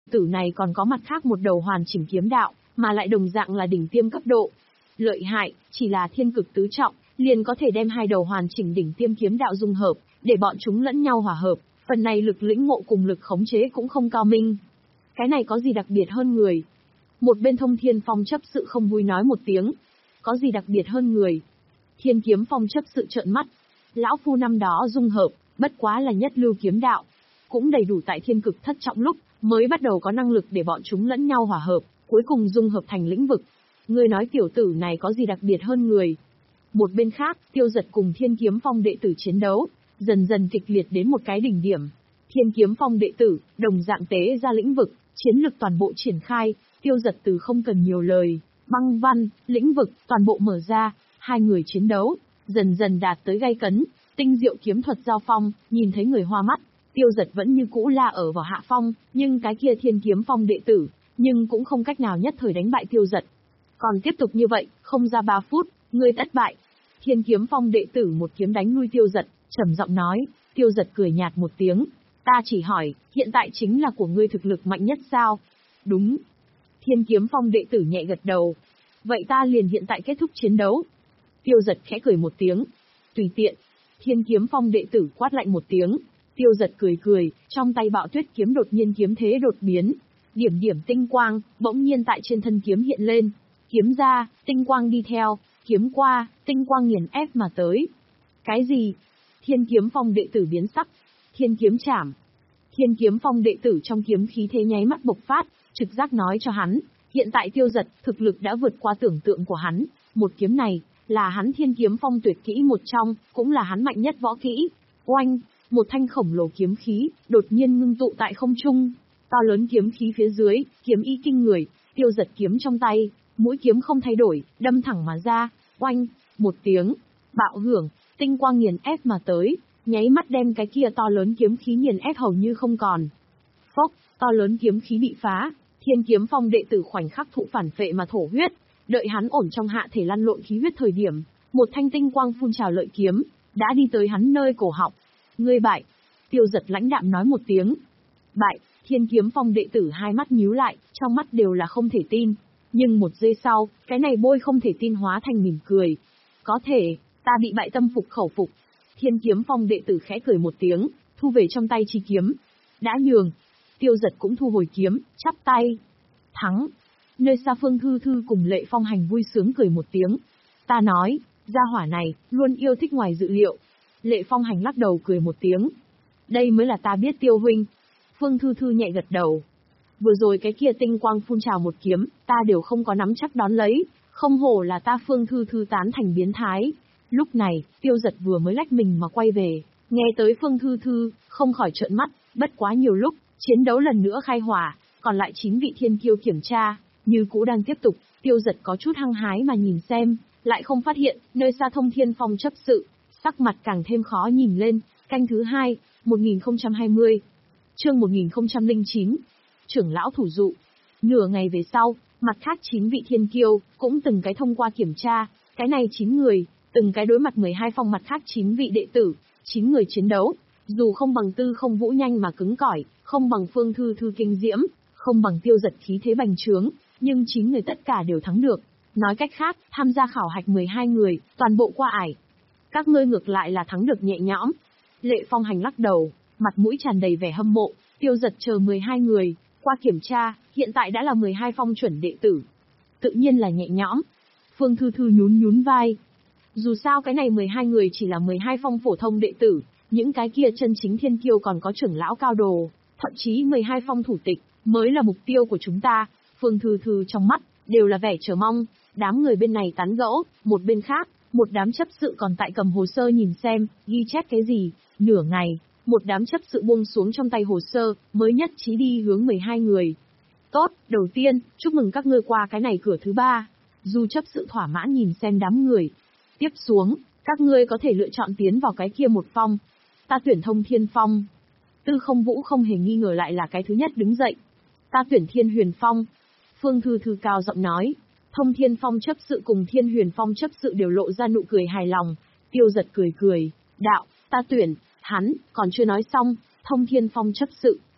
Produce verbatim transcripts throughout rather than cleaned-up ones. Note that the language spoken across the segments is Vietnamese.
Tử này còn có mặt khác một đầu hoàn chỉnh kiếm đạo, mà lại đồng dạng là đỉnh tiêm cấp độ. Lợi hại, chỉ là thiên cực tứ trọng, liền có thể đem hai đầu hoàn chỉnh đỉnh tiêm kiếm đạo dung hợp, để bọn chúng lẫn nhau hòa hợp, phần này lực lĩnh ngộ cùng lực khống chế cũng không cao minh. Cái này có gì đặc biệt hơn người? Một bên Thông Thiên Phong chấp sự không vui nói một tiếng. Có gì đặc biệt hơn người? Thiên Kiếm Phong chấp sự trợn mắt. Lão phu năm đó dung hợp, bất quá là nhất lưu kiếm đạo. Cũng đầy đủ tại thiên cực thất trọng lúc, mới bắt đầu có năng lực để bọn chúng lẫn nhau hòa hợp, cuối cùng dung hợp thành lĩnh vực. Ngươi nói tiểu tử này có gì đặc biệt hơn người? Một bên khác, Tiêu Giật cùng Thiên Kiếm Phong đệ tử chiến đấu, dần dần kịch liệt đến một cái đỉnh điểm. Thiên Kiếm Phong đệ tử, đồng dạng tế ra lĩnh vực, chiến lực toàn bộ triển khai, Tiêu Giật từ không cần nhiều lời, băng văn, lĩnh vực, toàn bộ mở ra, hai người chiến đấu, dần dần đạt tới gay cấn, tinh diệu kiếm thuật giao phong, nhìn thấy người hoa mắt. Tiêu Giật vẫn như cũ là ở vào hạ phong, nhưng cái kia Thiên Kiếm Phong đệ tử, nhưng cũng không cách nào nhất thời đánh bại Tiêu Giật. Còn tiếp tục như vậy, không ra ba phút, ngươi thất bại. Thiên Kiếm Phong đệ tử một kiếm đánh lui Tiêu Giật, trầm giọng nói. Tiêu Giật cười nhạt một tiếng, ta chỉ hỏi, hiện tại chính là của ngươi thực lực mạnh nhất sao? Đúng. Thiên Kiếm Phong đệ tử nhẹ gật đầu. Vậy ta liền hiện tại kết thúc chiến đấu. Tiêu Giật khẽ cười một tiếng. Tùy tiện. Thiên Kiếm Phong đệ tử quát lạnh một tiếng. Tiêu Giật cười cười, trong tay Bạo Tuyết kiếm đột nhiên kiếm thế đột biến. Điểm điểm tinh quang, bỗng nhiên tại trên thân kiếm hiện lên. Kiếm ra, tinh quang đi theo, kiếm qua, tinh quang nghiền ép mà tới. Cái gì? Thiên Kiếm Phong đệ tử biến sắc. Thiên kiếm chảm. Thiên Kiếm Phong đệ tử trong kiếm khí thế nháy mắt bộc phát, trực giác nói cho hắn, hiện tại Tiêu Giật thực lực đã vượt qua tưởng tượng của hắn. Một kiếm này, là hắn Thiên Kiếm Phong tuyệt kỹ một trong, cũng là hắn mạnh nhất võ kỹ. Oanh! Một thanh khổng lồ kiếm khí, đột nhiên ngưng tụ tại không trung. To lớn kiếm khí phía dưới, kiếm ý kinh người, Tiêu Giật kiếm trong tay, mũi kiếm không thay đổi, đâm thẳng mà ra. Oanh! Một tiếng, bạo hưởng, tinh quang nghiền ép mà tới, nháy mắt đem cái kia to lớn kiếm khí nghiền ép hầu như không còn. Phốc! To lớn kiếm khí bị phá, Thiên Kiếm Phong đệ tử khoảnh khắc thụ phản phệ mà thổ huyết. Đợi hắn ổn trong hạ thể lăn lộn khí huyết thời điểm, một thanh tinh quang phun trào lợi kiếm, đã đi tới hắn nơi cổ họng. Ngươi bại. Tiêu Giật lãnh đạm nói một tiếng. Bại. Thiên Kiếm Phong đệ tử hai mắt nhíu lại, trong mắt đều là không thể tin. Nhưng một giây sau, cái này bôi không thể tin hóa thành mỉm cười. Có thể, ta bị bại tâm phục khẩu phục. Thiên Kiếm Phong đệ tử khẽ cười một tiếng, thu về trong tay chi kiếm. Đã nhường. Tiêu Giật cũng thu hồi kiếm, chắp tay. Thắng. Nơi xa Phương Thư Thư cùng Lệ Phong Hành vui sướng cười một tiếng. Ta nói, gia hỏa này, luôn yêu thích ngoài dự liệu. Lệ Phong Hành lắc đầu cười một tiếng. Đây mới là ta biết Tiêu huynh. Phương Thư Thư nhẹ gật đầu. Vừa rồi cái kia tinh quang phun trào một kiếm, ta đều không có nắm chắc đón lấy, không hổ là ta Phương Thư Thư tán thành biến thái. Lúc này, Tiêu Giật vừa mới lách mình mà quay về, nghe tới Phương Thư Thư, không khỏi trợn mắt, bất quá nhiều lúc, chiến đấu lần nữa khai hỏa, còn lại chín vị thiên kiêu kiểm tra, như cũ đang tiếp tục, Tiêu Giật có chút hăng hái mà nhìn xem, lại không phát hiện, nơi xa Thông Thiên Phong chấp sự, sắc mặt càng thêm khó nhìn lên. Canh thứ hai, một nghìn không trăm hai mươi. Chương một nghìn không trăm lẻ chín. Trưởng lão thủ dụ. Nửa ngày về sau, mặt khác chín vị thiên kiêu, cũng từng cái thông qua kiểm tra, cái này chín người, từng cái đối mặt mười hai phong mặt khác chín vị đệ tử, chín người chiến đấu, dù không bằng Tư Không Vũ nhanh mà cứng cỏi, không bằng Phương Thư Thư kinh diễm, không bằng Tiêu Giật khí thế bành trướng, nhưng chín người tất cả đều thắng được. Nói cách khác, tham gia khảo hạch mười hai người, toàn bộ qua ải. Các ngươi ngược lại là thắng được nhẹ nhõm. Lệ Phong Hành lắc đầu, mặt mũi tràn đầy vẻ hâm mộ. Tiêu Giật chờ mười hai người, qua kiểm tra, hiện tại đã là mười hai phong chuẩn đệ tử. Tự nhiên là nhẹ nhõm. Phương Thư Thư nhún nhún vai. Dù sao cái này mười hai người chỉ là mười hai phong phổ thông đệ tử, những cái kia chân chính thiên kiêu còn có trưởng lão cao đồ, thậm chí mười hai phong thủ tịch, mới là mục tiêu của chúng ta. Phương Thư Thư trong mắt, đều là vẻ chờ mong. Đám người bên này tán gẫu, một bên khác, một đám chấp sự còn tại cầm hồ sơ nhìn xem, ghi chép cái gì. Nửa ngày, một đám chấp sự buông xuống trong tay hồ sơ, mới nhất trí đi hướng mười hai người. Tốt, đầu tiên, chúc mừng các ngươi qua cái này cửa thứ ba. Dù chấp sự thỏa mãn nhìn xem đám người. Tiếp xuống, các ngươi có thể lựa chọn tiến vào cái kia một phong. Ta tuyển Thông Thiên Phong. Tư Không Vũ không hề nghi ngờ lại là cái thứ nhất đứng dậy. Ta tuyển Thiên Huyền Phong. Phương Thư Thư cao giọng nói. Thông Thiên Phong chấp sự cùng Thiên Huyền Phong chấp sự đều lộ ra nụ cười hài lòng. Tiêu Giật cười cười. Đạo, ta tuyển, hắn, còn chưa nói xong, Thông Thiên Phong chấp sự,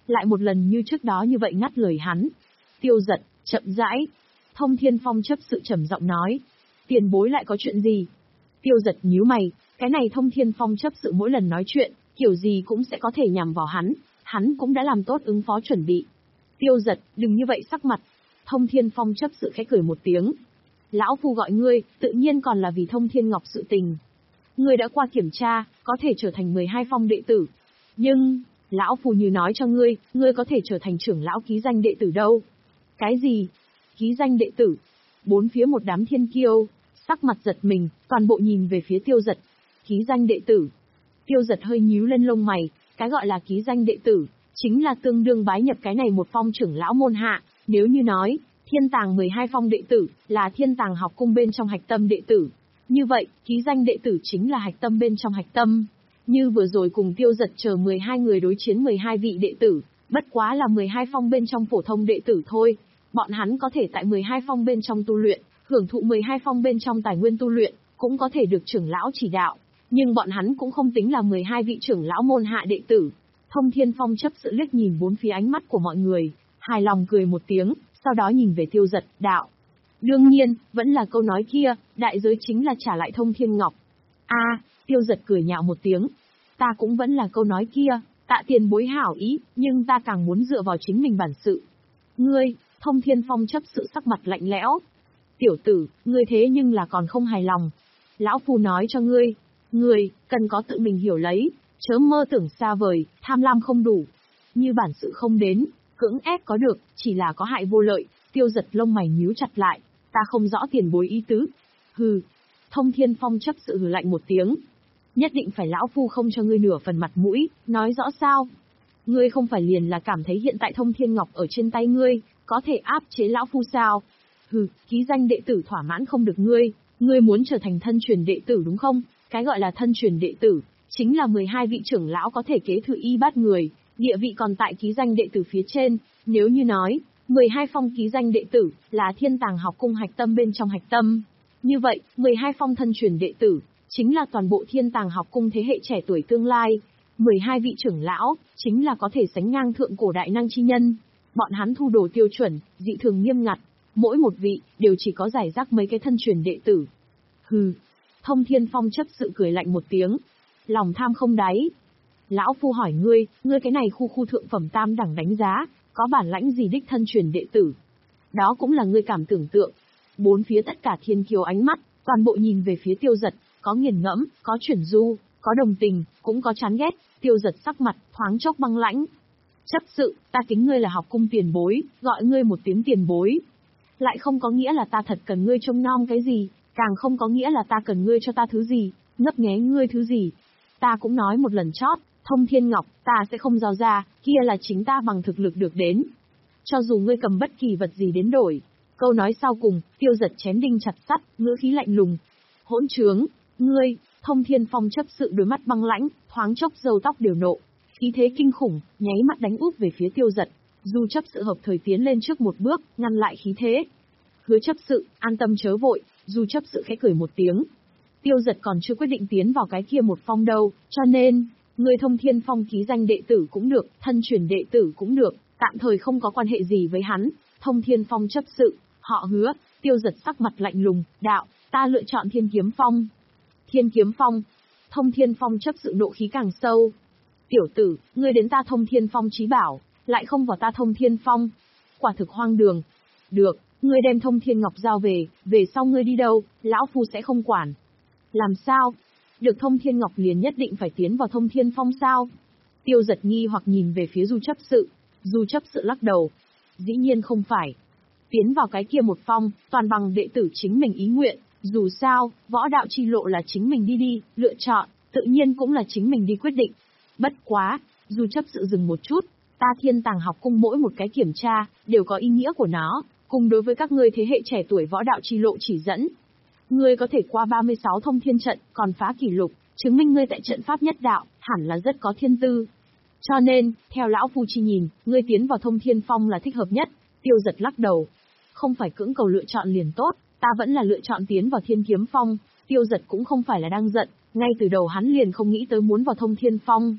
lại một lần như trước đó như vậy ngắt lời hắn. Tiêu Giật, chậm rãi. Thông Thiên Phong chấp sự trầm giọng nói. Tiền bối lại có chuyện gì? Tiêu Giật nhíu mày, cái này Thông Thiên Phong chấp sự mỗi lần nói chuyện, kiểu gì cũng sẽ có thể nhằm vào hắn, hắn cũng đã làm tốt ứng phó chuẩn bị. Tiêu Giật, đừng như vậy sắc mặt. Thông Thiên Phong chấp sự khẽ cười một tiếng. Lão Phu gọi ngươi, tự nhiên còn là vì Thông Thiên Ngọc sự tình. Ngươi đã qua kiểm tra, có thể trở thành mười hai phong đệ tử. Nhưng, Lão Phu như nói cho ngươi, ngươi có thể trở thành trưởng lão ký danh đệ tử đâu. Cái gì? Ký danh đệ tử? Bốn phía một đám thiên kiêu, sắc mặt giật mình, toàn bộ nhìn về phía Tiêu Giật. Ký danh đệ tử. Tiêu Giật hơi nhíu lên lông mày, cái gọi là ký danh đệ tử, chính là tương đương bái nhập cái này một phong trưởng lão môn hạ. Nếu như nói, thiên tàng mười hai phong đệ tử, là thiên tàng học cung bên trong hạch tâm đệ tử. Như vậy, ký danh đệ tử chính là hạch tâm bên trong hạch tâm. Như vừa rồi cùng Tiêu Giật chờ mười hai người đối chiến mười hai vị đệ tử, bất quá là mười hai phong bên trong phổ thông đệ tử thôi. Bọn hắn có thể tại mười hai phong bên trong tu luyện, hưởng thụ mười hai phong bên trong tài nguyên tu luyện, cũng có thể được trưởng lão chỉ đạo. Nhưng bọn hắn cũng không tính là mười hai vị trưởng lão môn hạ đệ tử. Thông Thiên Phong chấp sự liếc nhìn bốn phía ánh mắt của mọi người, hài lòng cười một tiếng, sau đó nhìn về Tiêu Giật, đạo. Đương nhiên, vẫn là câu nói kia, đại giới chính là trả lại Thông Thiên Ngọc. A, à, Tiêu Giật cười nhạo một tiếng. Ta cũng vẫn là câu nói kia, tạ tiền bối hảo ý, nhưng ta càng muốn dựa vào chính mình bản sự. Ngươi, Thông Thiên Phong chấp sự sắc mặt lạnh lẽo. Tiểu tử, ngươi thế nhưng là còn không hài lòng. Lão Phu nói cho ngươi, ngươi, cần có tự mình hiểu lấy, chớ mơ tưởng xa vời, tham lam không đủ. Như bản sự không đến, cưỡng ép có được, chỉ là có hại vô lợi. Tiêu Giật lông mày nhíu chặt lại, ta không rõ tiền bối ý tứ. Hừ. Thông Thiên Phong chấp sự hừ lạnh một tiếng. Nhất định phải lão Phu không cho ngươi nửa phần mặt mũi, nói rõ sao? Ngươi không phải liền là cảm thấy hiện tại Thông Thiên Ngọc ở trên tay ngươi, có thể áp chế lão Phu sao? Hừ, ký danh đệ tử thỏa mãn không được ngươi, ngươi muốn trở thành thân truyền đệ tử đúng không? Cái gọi là thân truyền đệ tử, chính là mười hai vị trưởng lão có thể kế thừa y bát người, địa vị còn tại ký danh đệ tử phía trên. Nếu như nói, mười hai phong ký danh đệ tử là thiên tàng học cung hạch tâm bên trong hạch tâm. Như vậy, mười hai phong thân truyền đệ tử chính là toàn bộ thiên tàng học cung thế hệ trẻ tuổi tương lai. mười hai vị trưởng lão chính là có thể sánh ngang thượng cổ đại năng chi nhân. Bọn hắn thu đồ tiêu chuẩn, dị thường nghiêm ngặt, mỗi một vị đều chỉ có giải rác mấy cái thân truyền đệ tử. Hừ. Thông Thiên Phong chấp sự cười lạnh một tiếng, lòng tham không đáy. Lão Phu hỏi ngươi, ngươi cái này khu khu thượng phẩm tam đẳng đánh giá, có bản lãnh gì đích thân truyền đệ tử? Đó cũng là ngươi cảm tưởng tượng. Bốn phía tất cả thiên kiều ánh mắt, toàn bộ nhìn về phía Tiêu Giật, có nghiền ngẫm, có chuyển du, có đồng tình, cũng có chán ghét. Tiêu Giật sắc mặt, thoáng chốc băng lãnh. Chấp sự, ta kính ngươi là học cung tiền bối, gọi ngươi một tiếng tiền bối. Lại không có nghĩa là ta thật cần ngươi trông nom cái gì, càng không có nghĩa là ta cần ngươi cho ta thứ gì, ngấp nghé ngươi thứ gì. Ta cũng nói một lần chót, Thông Thiên Ngọc, ta sẽ không giao ra, kia là chính ta bằng thực lực được đến. Cho dù ngươi cầm bất kỳ vật gì đến đổi. Câu nói sau cùng, Tiêu Giật chém đinh chặt sắt, ngữ khí lạnh lùng. Hỗn trướng, ngươi, Thông Thiên Phong chấp sự đôi mắt băng lãnh, thoáng chốc râu tóc đều nộ. Khí thế kinh khủng, nháy mắt đánh úp về phía Tiêu Giật. Du chấp sự hợp thời tiến lên trước một bước, ngăn lại khí thế. Hứa chấp sự, an tâm chớ vội, Du chấp sự khẽ cười một tiếng. Tiêu Giật còn chưa quyết định tiến vào cái kia một phong đâu, cho nên, người Thông Thiên Phong ký danh đệ tử cũng được, thân truyền đệ tử cũng được, tạm thời không có quan hệ gì với hắn. Thông Thiên Phong chấp sự, họ Hứa. Tiêu Giật sắc mặt lạnh lùng, đạo, ta lựa chọn Thiên Kiếm Phong. Thiên Kiếm Phong. Thông Thiên Phong chấp sự nộ khí càng sâu. Tiểu tử, ngươi đến ta Thông Thiên Phong chí bảo, lại không vào ta Thông Thiên Phong. Quả thực hoang đường. Được, ngươi đem Thông Thiên Ngọc giao về, về sau ngươi đi đâu, lão Phu sẽ không quản. Làm sao? Được Thông Thiên Ngọc liền nhất định phải tiến vào Thông Thiên Phong sao? Tiêu Giật nghi hoặc nhìn về phía Du chấp sự. Du chấp sự lắc đầu. Dĩ nhiên không phải. Tiến vào cái kia một phong, toàn bằng đệ tử chính mình ý nguyện. Dù sao, võ đạo chi lộ là chính mình đi đi, lựa chọn, tự nhiên cũng là chính mình đi quyết định. Bất quá, Du chấp sự dừng một chút, ta Thiên Tàng học cung mỗi một cái kiểm tra, đều có ý nghĩa của nó, cùng đối với các ngươi thế hệ trẻ tuổi võ đạo chi lộ chỉ dẫn. Ngươi có thể qua ba mươi sáu thông thiên trận, còn phá kỷ lục, chứng minh ngươi tại trận pháp nhất đạo, hẳn là rất có thiên tư. Cho nên, theo lão Phu chi nhìn, ngươi tiến vào Thông Thiên Phong là thích hợp nhất. Tiêu Giật lắc đầu. Không phải cưỡng cầu lựa chọn liền tốt, ta vẫn là lựa chọn tiến vào Thiên Kiếm Phong. Tiêu Giật cũng không phải là đang giận, ngay từ đầu hắn liền không nghĩ tới muốn vào Thông Thiên Phong.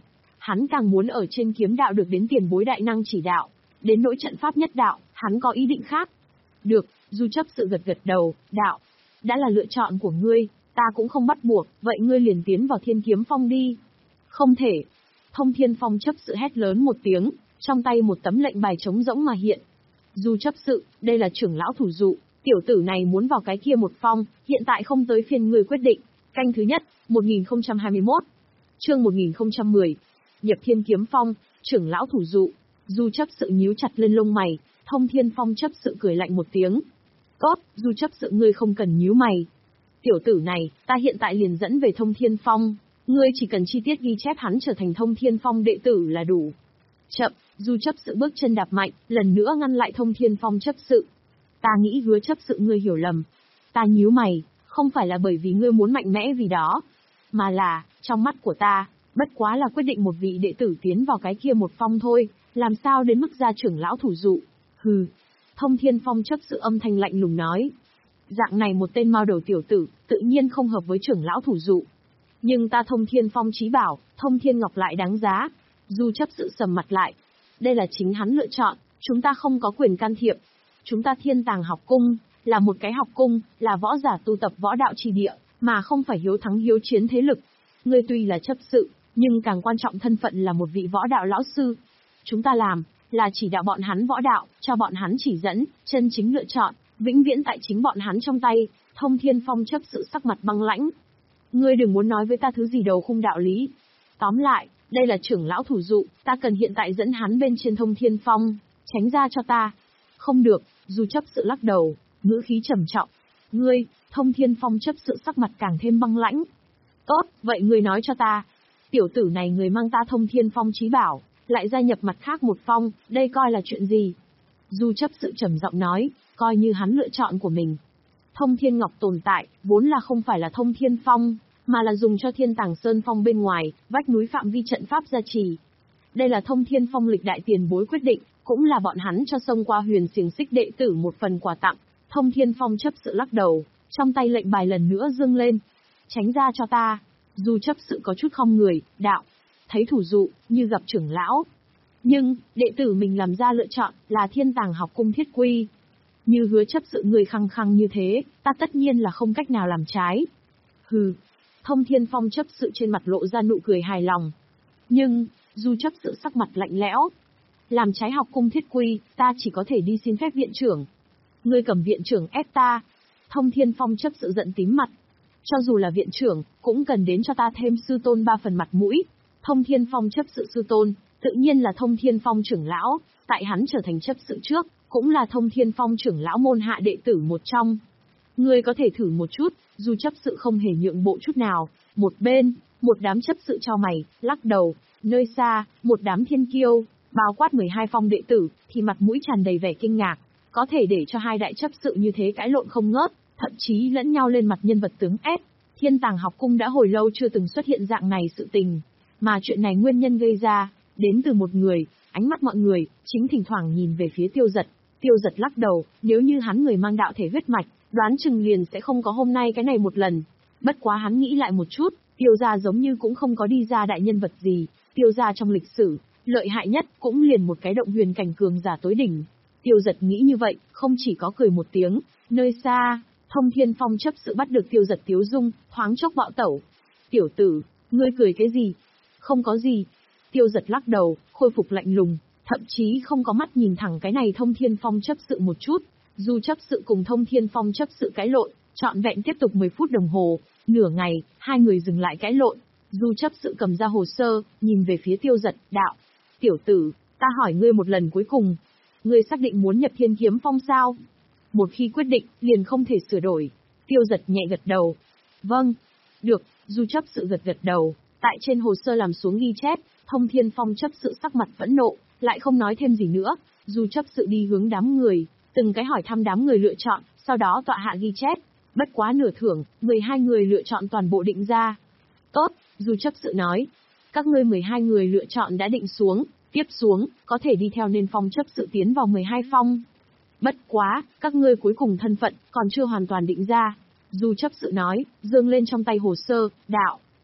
Hắn càng muốn ở trên kiếm đạo được đến tiền bối đại năng chỉ đạo. Đến nỗi trận pháp nhất đạo, hắn có ý định khác. Được, Du chấp sự gật gật đầu, đạo. Đã là lựa chọn của ngươi, ta cũng không bắt buộc, vậy ngươi liền tiến vào Thiên Kiếm Phong đi. Không thể. Thông Thiên Phong chấp sự hét lớn một tiếng, trong tay một tấm lệnh bài trống rỗng mà hiện. Du chấp sự, đây là trưởng lão thủ dụ, tiểu tử này muốn vào cái kia một phong, hiện tại không tới phiên ngươi quyết định. Canh thứ nhất, một nghìn không trăm hai mươi mốt. Chương một nghìn không trăm mười. Nhập Thiên Kiếm Phong, trưởng lão thủ dụ. Du chấp sự nhíu chặt lên lông mày, Thông Thiên Phong chấp sự cười lạnh một tiếng. Tốt, Du chấp sự ngươi không cần nhíu mày. Tiểu tử này, ta hiện tại liền dẫn về Thông Thiên Phong, ngươi chỉ cần chi tiết ghi chép hắn trở thành Thông Thiên Phong đệ tử là đủ. Chậm, Du chấp sự bước chân đạp mạnh, lần nữa ngăn lại Thông Thiên Phong chấp sự. Ta nghĩ Hứa chấp sự ngươi hiểu lầm. Ta nhíu mày, không phải là bởi vì ngươi muốn mạnh mẽ vì đó, mà là, trong mắt của ta, bất quá là quyết định một vị đệ tử tiến vào cái kia một phong thôi, làm sao đến mức ra trưởng lão thủ dụ. Hừ. Thông Thiên Phong chấp sự âm thanh lạnh lùng nói. Dạng này một tên mao đầu tiểu tử, tự nhiên không hợp với trưởng lão thủ dụ. Nhưng ta Thông Thiên Phong chí bảo, Thông Thiên Ngọc lại đáng giá. Du chấp sự sầm mặt lại. Đây là chính hắn lựa chọn, chúng ta không có quyền can thiệp. Chúng ta Thiên Tàng học cung, là một cái học cung, là võ giả tu tập võ đạo chi địa, mà không phải hiếu thắng hiếu chiến thế lực. Ngươi tuy là chấp sự, nhưng càng quan trọng thân phận là một vị võ đạo lão sư. Chúng ta làm, là chỉ đạo bọn hắn võ đạo, cho bọn hắn chỉ dẫn, chân chính lựa chọn, vĩnh viễn tại chính bọn hắn trong tay. Thông Thiên Phong chấp sự sắc mặt băng lãnh. Ngươi đừng muốn nói với ta thứ gì đầu khung đạo lý. Tóm lại, đây là trưởng lão thủ dụ, ta cần hiện tại dẫn hắn bên trên Thông Thiên Phong, tránh ra cho ta. Không được, Du chấp sự lắc đầu, ngữ khí trầm trọng. Ngươi, Thông Thiên Phong chấp sự sắc mặt càng thêm băng lãnh. Tốt, vậy ngươi nói cho ta. Tiểu tử này người mang ta Thông Thiên Phong chí bảo, lại gia nhập mặt khác một phong, đây coi là chuyện gì? Du chấp sự trầm giọng nói, coi như hắn lựa chọn của mình. Thông Thiên Ngọc tồn tại, vốn là không phải là Thông Thiên Phong, mà là dùng cho Thiên Tàng Sơn Phong bên ngoài, vách núi phạm vi trận pháp gia trì. Đây là Thông Thiên Phong lịch đại tiền bối quyết định, cũng là bọn hắn cho xông qua huyền xiềng xích đệ tử một phần quà tặng. Thông Thiên Phong chấp sự lắc đầu, trong tay lệnh bài lần nữa dương lên. Tránh ra cho ta. Du chấp sự có chút không người, đạo. Thấy thủ dụ, như gặp trưởng lão. Nhưng, đệ tử mình làm ra lựa chọn, là Thiên Tàng học cung thiết quy. Như Hứa chấp sự người khăng khăng như thế, ta tất nhiên là không cách nào làm trái. Hừ. Thông Thiên Phong chấp sự trên mặt lộ ra nụ cười hài lòng. Nhưng, Du chấp sự sắc mặt lạnh lẽo. Làm trái học cung thiết quy, ta chỉ có thể đi xin phép viện trưởng. Ngươi cầm viện trưởng ép ta. Thông Thiên Phong chấp sự giận tím mặt. Cho dù là viện trưởng, cũng cần đến cho ta thêm sư tôn ba phần mặt mũi. Thông Thiên Phong chấp sự sư tôn, tự nhiên là Thông Thiên Phong trưởng lão, tại hắn trở thành chấp sự trước, cũng là Thông Thiên Phong trưởng lão môn hạ đệ tử một trong. Ngươi có thể thử một chút, dù chấp sự không hề nhượng bộ chút nào. Một bên, một đám chấp sự cho mày, lắc đầu, nơi xa, một đám thiên kiêu, bao quát mười hai phong đệ tử, thì mặt mũi tràn đầy vẻ kinh ngạc. Có thể để cho hai đại chấp sự như thế cãi lộn không ngớt, thậm chí lẫn nhau lên mặt nhân vật tướng ép. Thiên Tàng học cung đã hồi lâu chưa từng xuất hiện dạng này sự tình. Mà chuyện này nguyên nhân gây ra, đến từ một người, ánh mắt mọi người, chính thỉnh thoảng nhìn về phía Tiêu Giật. Tiêu Giật lắc đầu, nếu như hắn người mang đạo thể huyết mạch, đoán chừng liền sẽ không có hôm nay cái này một lần. Bất quá hắn nghĩ lại một chút, Tiêu gia giống như cũng không có đi ra đại nhân vật gì. Tiêu gia trong lịch sử, lợi hại nhất cũng liền một cái động huyền cảnh cường giả tối đỉnh. Tiêu Giật nghĩ như vậy, không chỉ có cười một tiếng, nơi xa, Thông Thiên Phong chấp sự bắt được Tiêu Giật tiếu dung, thoáng chốc bạo tẩu. Tiểu tử, ngươi cười cái gì? Không có gì. Tiêu Giật lắc đầu, khôi phục lạnh lùng, thậm chí không có mắt nhìn thẳng cái này Thông Thiên Phong chấp sự một chút. Dù chấp sự cùng Thông Thiên Phong chấp sự cãi lộn, trọn vẹn tiếp tục mười phút đồng hồ, nửa ngày, hai người dừng lại cãi lộn. Dù chấp sự cầm ra hồ sơ, nhìn về phía Tiêu Giật, đạo. Tiểu tử, ta hỏi ngươi một lần cuối cùng. Ngươi xác định muốn nhập Thiên Kiếm Phong sao? Một khi quyết định, liền không thể sửa đổi. Tiêu Giật nhẹ gật đầu. Vâng. Được, dù chấp sự gật gật đầu. Tại trên hồ sơ làm xuống ghi chép, Thông Thiên Phong chấp sự sắc mặt phẫn nộ, lại không nói thêm gì nữa. Dù chấp sự đi hướng đám người, từng cái hỏi thăm đám người lựa chọn, sau đó tọa hạ ghi chép. Bất quá nửa thưởng, mười hai người lựa chọn toàn bộ định ra. Tốt, dù chấp sự nói. Các ngươi mười hai người lựa chọn đã định xuống, tiếp xuống, có thể đi theo nên phong chấp sự tiến vào mười hai phong. Bất quá, các ngươi cuối cùng thân phận, còn chưa hoàn toàn định ra. Dù chấp sự nói, dương lên trong tay hồ sơ, đạo.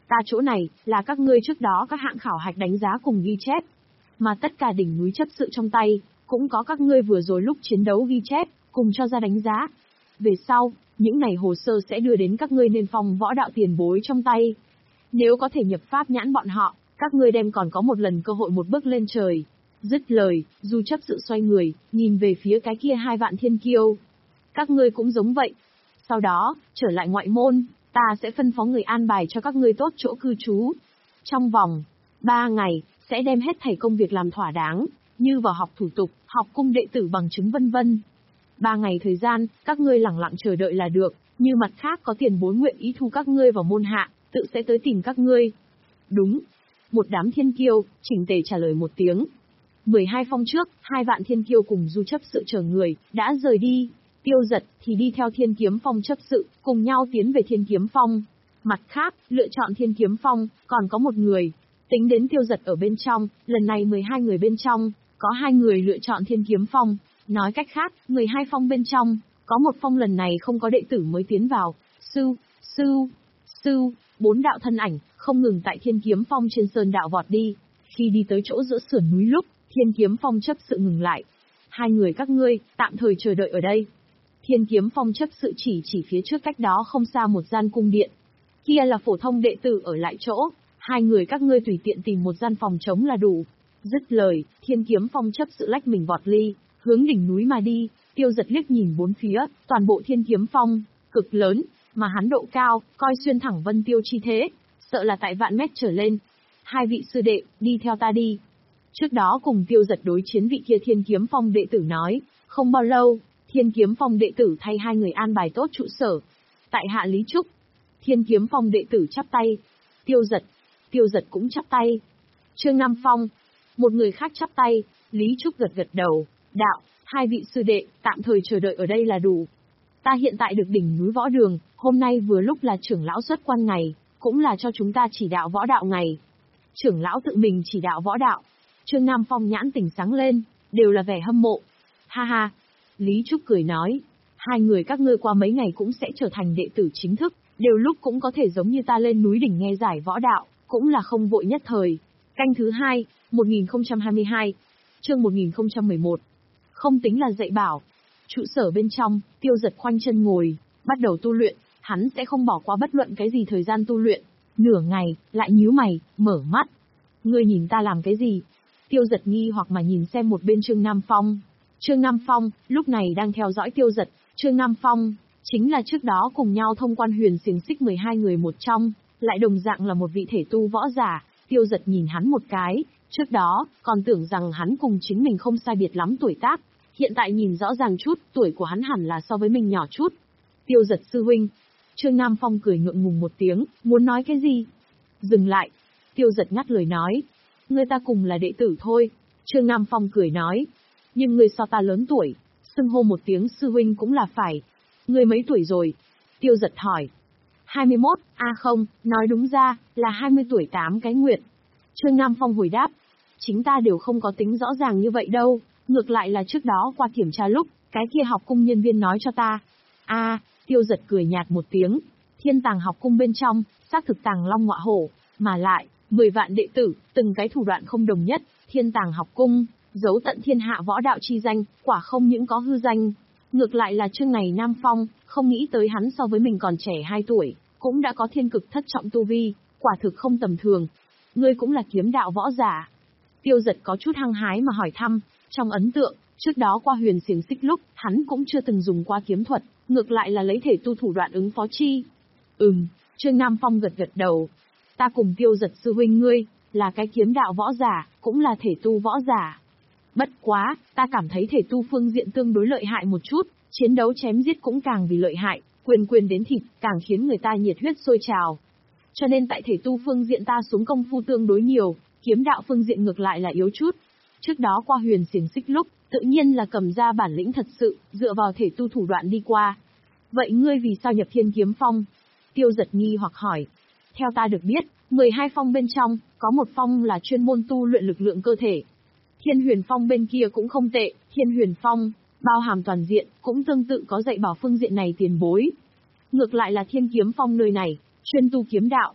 Ta chỗ này, là các ngươi trước đó các hạng khảo hạch đánh giá cùng ghi chép. Mà tất cả đỉnh núi chấp sự trong tay, cũng có các ngươi vừa rồi lúc chiến đấu ghi chép, cùng cho ra đánh giá. Về sau, những này hồ sơ sẽ đưa đến các ngươi nên phong võ đạo tiền bối trong tay. Nếu có thể nhập pháp nhãn bọn họ, các ngươi đem còn có một lần cơ hội một bước lên trời. Dứt lời, Du chấp sự xoay người, nhìn về phía cái kia hai vạn thiên kiêu. Các ngươi cũng giống vậy. Sau đó, trở lại ngoại môn, ta sẽ phân phó người an bài cho các ngươi tốt chỗ cư trú. Trong vòng ba ngày, sẽ đem hết thảy công việc làm thỏa đáng, như vào học thủ tục, học cung đệ tử bằng chứng vân vân. Ba ngày thời gian, các ngươi lẳng lặng chờ đợi là được, như mặt khác có tiền bối nguyện ý thu các ngươi vào môn hạ, tự sẽ tới tìm các ngươi. Đúng. Một đám thiên kiêu, chỉnh tề trả lời một tiếng. mười hai phong trước, hai vạn thiên kiêu cùng Du chấp sự chờ người, đã rời đi. Tiêu Giật thì đi theo Thiên Kiếm Phong chấp sự, cùng nhau tiến về Thiên Kiếm Phong. Mặt khác, lựa chọn Thiên Kiếm Phong, còn có một người. Tính đến Tiêu Giật ở bên trong, lần này mười hai người bên trong, có hai người lựa chọn Thiên Kiếm Phong. Nói cách khác, mười hai phong bên trong, có một phong lần này không có đệ tử mới tiến vào. Sư, sư, sư, bốn đạo thân ảnh, không ngừng tại Thiên Kiếm Phong trên sơn đạo vọt đi. Khi đi tới chỗ giữa sườn núi lúc, Thiên Kiếm Phong chấp sự ngừng lại. Hai người các ngươi, tạm thời chờ đợi ở đây. Thiên Kiếm Phong chấp sự chỉ chỉ phía trước cách đó không xa một gian cung điện. Kia là phổ thông đệ tử ở lại chỗ, hai người các ngươi tùy tiện tìm một gian phòng trống là đủ. Dứt lời, Thiên Kiếm Phong chấp sự lách mình vọt ly, hướng đỉnh núi mà đi. Tiêu Giật liếc nhìn bốn phía, toàn bộ Thiên Kiếm Phong, cực lớn, mà hắn độ cao, coi xuyên thẳng vân tiêu chi thế, sợ là tại vạn mét trở lên. Hai vị sư đệ, đi theo ta đi. Trước đó cùng Tiêu Giật đối chiến vị kia Thiên Kiếm Phong đệ tử nói, không bao lâu, Thiên Kiếm Phong đệ tử thay hai người an bài tốt trụ sở. Tại hạ Lý Trúc. Thiên Kiếm Phong đệ tử chắp tay. Tiêu Giật. Tiêu Giật cũng chắp tay. Trương Nam Phong. Một người khác chắp tay. Lý Trúc gật gật đầu. Đạo, hai vị sư đệ, tạm thời chờ đợi ở đây là đủ. Ta hiện tại được đỉnh núi võ đường, hôm nay vừa lúc là trưởng lão xuất quan ngày, cũng là cho chúng ta chỉ đạo võ đạo ngày. Trưởng lão tự mình chỉ đạo võ đạo. Trương Nam Phong nhãn tỉnh sáng lên, đều là vẻ hâm mộ. Ha ha. Lý Trúc cười nói, hai người các ngươi qua mấy ngày cũng sẽ trở thành đệ tử chính thức, đều lúc cũng có thể giống như ta lên núi đỉnh nghe giải võ đạo, cũng là không vội nhất thời. Canh thứ hai, một nghìn không trăm hai mươi hai, chương một nghìn không trăm mười một. Không tính là dạy bảo. Trụ sở bên trong, Tiêu Giật khoanh chân ngồi, bắt đầu tu luyện, hắn sẽ không bỏ qua bất luận cái gì thời gian tu luyện. Nửa ngày, lại nhíu mày, mở mắt. Ngươi nhìn ta làm cái gì? Tiêu Giật nghi hoặc mà nhìn xem một bên Trương Nam Phong. Trương Nam Phong, lúc này đang theo dõi Tiêu Giật. Trương Nam Phong, chính là trước đó cùng nhau thông quan huyền xiềng xích mười hai người một trong, lại đồng dạng là một vị thể tu võ giả. Tiêu Giật nhìn hắn một cái, trước đó, còn tưởng rằng hắn cùng chính mình không sai biệt lắm tuổi tác. Hiện tại nhìn rõ ràng chút, tuổi của hắn hẳn là so với mình nhỏ chút. Tiêu Giật sư huynh. Trương Nam Phong cười ngượng ngùng một tiếng, muốn nói cái gì? Dừng lại. Tiêu Giật ngắt lời nói. Người ta cùng là đệ tử thôi. Trương Nam Phong cười nói. Nhưng người so ta lớn tuổi, xưng hô một tiếng sư huynh cũng là phải. Người mấy tuổi rồi? Tiêu Giật hỏi. hai mươi mốt, a à không, nói đúng ra, là hai mươi tuổi tám cái nguyệt. Trương Nam Phong hồi đáp. Chính ta đều không có tính rõ ràng như vậy đâu, ngược lại là trước đó qua kiểm tra lúc, cái kia học cung nhân viên nói cho ta. A, à, Tiêu Giật cười nhạt một tiếng. Thiên Tàng học cung bên trong, xác thực tàng long ngọa hổ, mà lại, mười vạn đệ tử, từng cái thủ đoạn không đồng nhất, Thiên Tàng học cung, giấu tận thiên hạ võ đạo chi danh, quả không những có hư danh. Ngược lại là chương này Nam Phong, không nghĩ tới hắn so với mình còn trẻ hai tuổi, cũng đã có thiên cực thất trọng tu vi, quả thực không tầm thường. Ngươi cũng là kiếm đạo võ giả. Tiêu Giật có chút hăng hái mà hỏi thăm, trong ấn tượng, trước đó qua huyền xiềng xích lúc, hắn cũng chưa từng dùng qua kiếm thuật, ngược lại là lấy thể tu thủ đoạn ứng phó chi. Ừm, Trương Nam Phong gật gật đầu. Ta cùng Tiêu Giật sư huynh ngươi, là cái kiếm đạo võ giả, cũng là thể tu võ giả. Bất quá, ta cảm thấy thể tu phương diện tương đối lợi hại một chút, chiến đấu chém giết cũng càng vì lợi hại, quyền quyền đến thịt, càng khiến người ta nhiệt huyết sôi trào. Cho nên tại thể tu phương diện ta xuống công phu tương đối nhiều, kiếm đạo phương diện ngược lại là yếu chút. Trước đó qua huyền xiềng xích lúc, tự nhiên là cầm ra bản lĩnh thật sự, dựa vào thể tu thủ đoạn đi qua. Vậy ngươi vì sao nhập Thiên Kiếm Phong? Tiêu Giật nghi hoặc hỏi. Theo ta được biết, mười hai phong bên trong, có một phong là chuyên môn tu luyện lực lượng cơ thể. Thiên Huyền Phong bên kia cũng không tệ, Thiên Huyền Phong, bao hàm toàn diện, cũng tương tự có dạy bảo phương diện này tiền bối. Ngược lại là Thiên Kiếm Phong nơi này, chuyên tu kiếm đạo.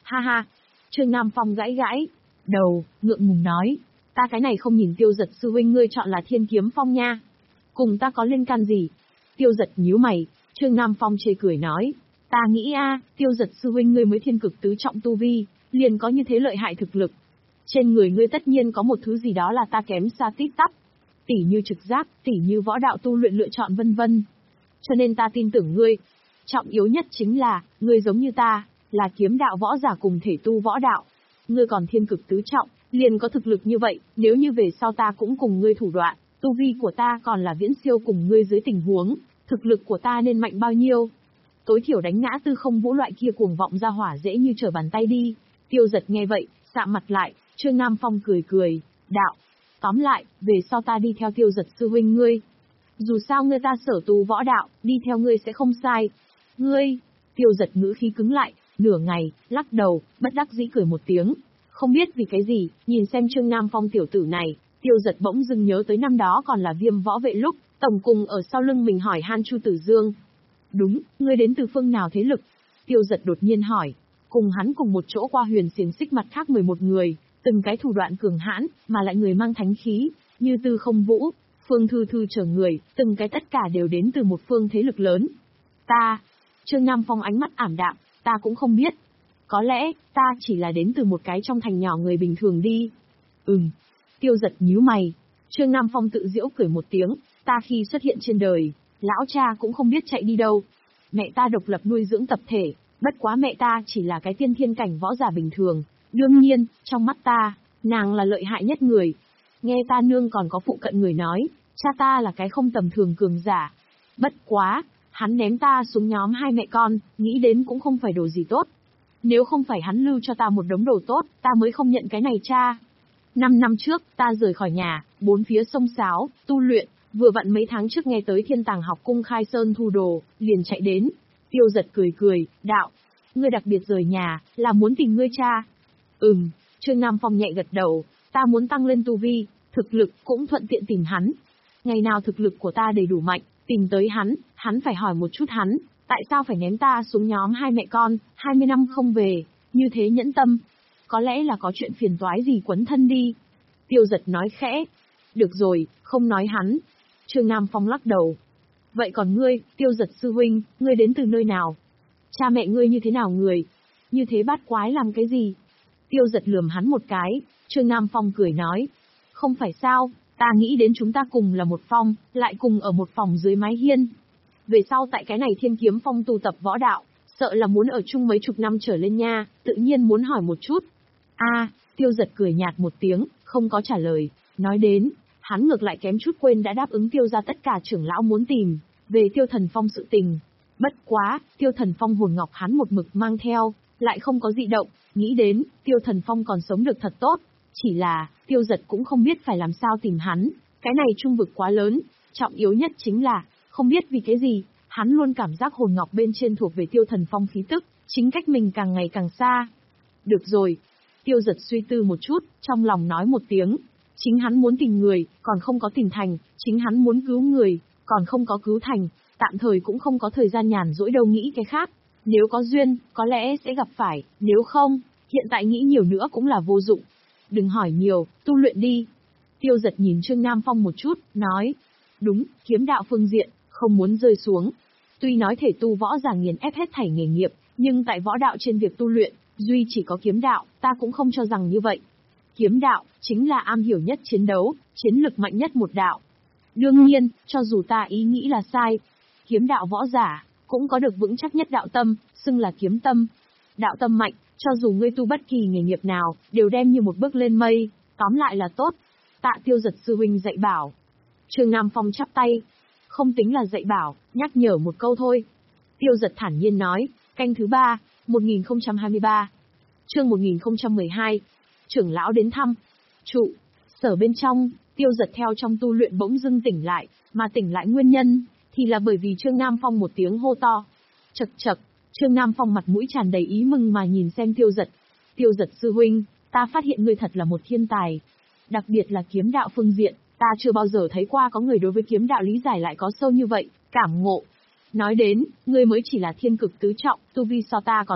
Ha ha. Trương Nam Phong gãi gãi đầu, ngượng ngùng nói, ta cái này không nhìn Tiêu Giật sư huynh ngươi chọn là Thiên Kiếm Phong nha. Cùng ta có liên can gì? Tiêu Giật nhíu mày, Trương Nam Phong chê cười nói, ta nghĩ a, Tiêu Giật sư huynh ngươi mới thiên cực tứ trọng tu vi, liền có như thế lợi hại thực lực. Trên người ngươi tất nhiên có một thứ gì đó là ta kém xa tít tắp. Tỉ như trực giác, tỉ như võ đạo tu luyện lựa chọn vân vân. Cho nên ta tin tưởng ngươi. Trọng yếu nhất chính là, ngươi giống như ta, là kiếm đạo võ giả cùng thể tu võ đạo. Ngươi còn thiên cực tứ trọng, liền có thực lực như vậy, nếu như về sau ta cũng cùng ngươi thủ đoạn, tu vi của ta còn là viễn siêu cùng ngươi dưới tình huống, thực lực của ta nên mạnh bao nhiêu. Tối thiểu đánh ngã Tư Không Vũ loại kia cuồng vọng ra hỏa dễ như trở bàn tay đi. Tiêu Giật nghe vậy, sạm mặt lại, Trương Nam Phong cười cười, đạo. Tóm lại, về sau ta đi theo Tiêu Giật sư huynh ngươi. Dù sao ngươi ta sở tu võ đạo, đi theo ngươi sẽ không sai. Ngươi, Tiêu Giật ngữ khí cứng lại, nửa ngày, lắc đầu, bất đắc dĩ cười một tiếng. Không biết vì cái gì, nhìn xem Trương Nam Phong tiểu tử này, Tiêu Giật bỗng dưng nhớ tới năm đó còn là Viêm võ vệ lúc, tổng cùng ở sau lưng mình hỏi han Chu Tử Dương. Đúng, ngươi đến từ phương nào thế lực? Tiêu Giật đột nhiên hỏi. Cùng hắn cùng một chỗ qua huyền xiềng xích mặt khác mười một người, từng cái thủ đoạn cường hãn, mà lại người mang thánh khí, như Tư Không Vũ, Phương Thư Thư chờ người, từng cái tất cả đều đến từ một phương thế lực lớn. Ta, Trương Nam Phong ánh mắt ảm đạm, ta cũng không biết. Có lẽ, ta chỉ là đến từ một cái trong thành nhỏ người bình thường đi. Ừm. Tiêu Giật nhíu mày. Trương Nam Phong tự giễu cười một tiếng, ta khi xuất hiện trên đời, lão cha cũng không biết chạy đi đâu. Mẹ ta độc lập nuôi dưỡng tập thể, bất quá mẹ ta chỉ là cái tiên thiên cảnh võ giả bình thường. Đương nhiên, trong mắt ta, nàng là lợi hại nhất người. Nghe ta nương còn có phụ cận người nói, cha ta là cái không tầm thường cường giả. Bất quá, hắn ném ta xuống nhóm hai mẹ con, nghĩ đến cũng không phải đồ gì tốt. Nếu không phải hắn lưu cho ta một đống đồ tốt, ta mới không nhận cái này cha. Năm năm trước, ta rời khỏi nhà, bốn phía sông sáo, tu luyện, vừa vặn mấy tháng trước nghe tới Thiên Tàng học cung khai sơn thu đồ, liền chạy đến. Tiêu Giật cười cười, đạo, ngươi đặc biệt rời nhà, là muốn tìm ngươi cha. Ừm, Trương Nam Phong nhẹ gật đầu, ta muốn tăng lên tu vi, thực lực cũng thuận tiện tìm hắn. Ngày nào thực lực của ta đầy đủ mạnh, tìm tới hắn, hắn phải hỏi một chút hắn, tại sao phải ném ta xuống nhóm hai mẹ con, hai mươi năm không về, như thế nhẫn tâm. Có lẽ là có chuyện phiền toái gì quấn thân đi. Tiêu Giật nói khẽ. Được rồi, không nói hắn. Trương Nam Phong lắc đầu. Vậy còn ngươi, Tiêu Giật sư huynh, ngươi đến từ nơi nào? Cha mẹ ngươi như thế nào người? Như thế bát quái làm cái gì? Tiêu Giật lườm hắn một cái, Trương Nam Phong cười nói. Không phải sao, ta nghĩ đến chúng ta cùng là một phong, lại cùng ở một phòng dưới mái hiên. Về sau tại cái này Thiên Kiếm Phong tu tập võ đạo, sợ là muốn ở chung mấy chục năm trở lên nha, tự nhiên muốn hỏi một chút. A, Tiêu Giật cười nhạt một tiếng, không có trả lời, nói đến, hắn ngược lại kém chút quên đã đáp ứng Tiêu ra tất cả trưởng lão muốn tìm, về Tiêu Thần Phong sự tình. Bất quá, Tiêu Thần Phong hồn ngọc hắn một mực mang theo, lại không có dị động, nghĩ đến, Tiêu Thần Phong còn sống được thật tốt, chỉ là, Tiêu Giật cũng không biết phải làm sao tìm hắn, cái này trung vực quá lớn, trọng yếu nhất chính là, không biết vì cái gì, hắn luôn cảm giác hồn ngọc bên trên thuộc về Tiêu Thần Phong khí tức, chính cách mình càng ngày càng xa. Được rồi. Tiêu Giật suy tư một chút, trong lòng nói một tiếng. Chính hắn muốn tìm người, còn không có tìm thành, chính hắn muốn cứu người, còn không có cứu thành, tạm thời cũng không có thời gian nhàn rỗi đâu nghĩ cái khác. Nếu có duyên, có lẽ sẽ gặp phải, nếu không, hiện tại nghĩ nhiều nữa cũng là vô dụng. Đừng hỏi nhiều, tu luyện đi. Tiêu Giật nhìn Trương Nam Phong một chút, nói. Đúng, kiếm đạo phương diện, không muốn rơi xuống. Tuy nói thể tu võ giả nghiền ép hết thảy nghề nghiệp, nhưng tại võ đạo trên việc tu luyện, duy chỉ có kiếm đạo, ta cũng không cho rằng như vậy. Kiếm đạo, chính là am hiểu nhất chiến đấu, chiến lực mạnh nhất một đạo. Đương nhiên, cho dù ta ý nghĩ là sai, kiếm đạo võ giả, cũng có được vững chắc nhất đạo tâm, xưng là kiếm tâm. Đạo tâm mạnh, cho dù ngươi tu bất kỳ nghề nghiệp nào, đều đem như một bước lên mây, tóm lại là tốt. Tạ Tiêu Giật sư huynh dạy bảo. Trương Nam Phong chắp tay. Không tính là dạy bảo, nhắc nhở một câu thôi. Tiêu Giật thản nhiên nói, canh thứ ba, một nghìn không trăm hai mươi ba. Chương một nghìn không trăm mười hai. Trưởng lão đến thăm. Trụ. Sở bên trong, Tiêu Giật theo trong tu luyện bỗng dưng tỉnh lại, mà tỉnh lại nguyên nhân, thì là bởi vì Trương Nam Phong một tiếng hô to. Chậc chậc, Trương Nam Phong mặt mũi tràn đầy ý mừng mà nhìn xem Tiêu Giật. Tiêu Giật sư huynh, ta phát hiện ngươi thật là một thiên tài. Đặc biệt là kiếm đạo phương diện, ta chưa bao giờ thấy qua có người đối với kiếm đạo lý giải lại có sâu như vậy, cảm ngộ. Nói đến, ngươi mới chỉ là thiên cực tứ trọng, tu vi so ta còn thấp,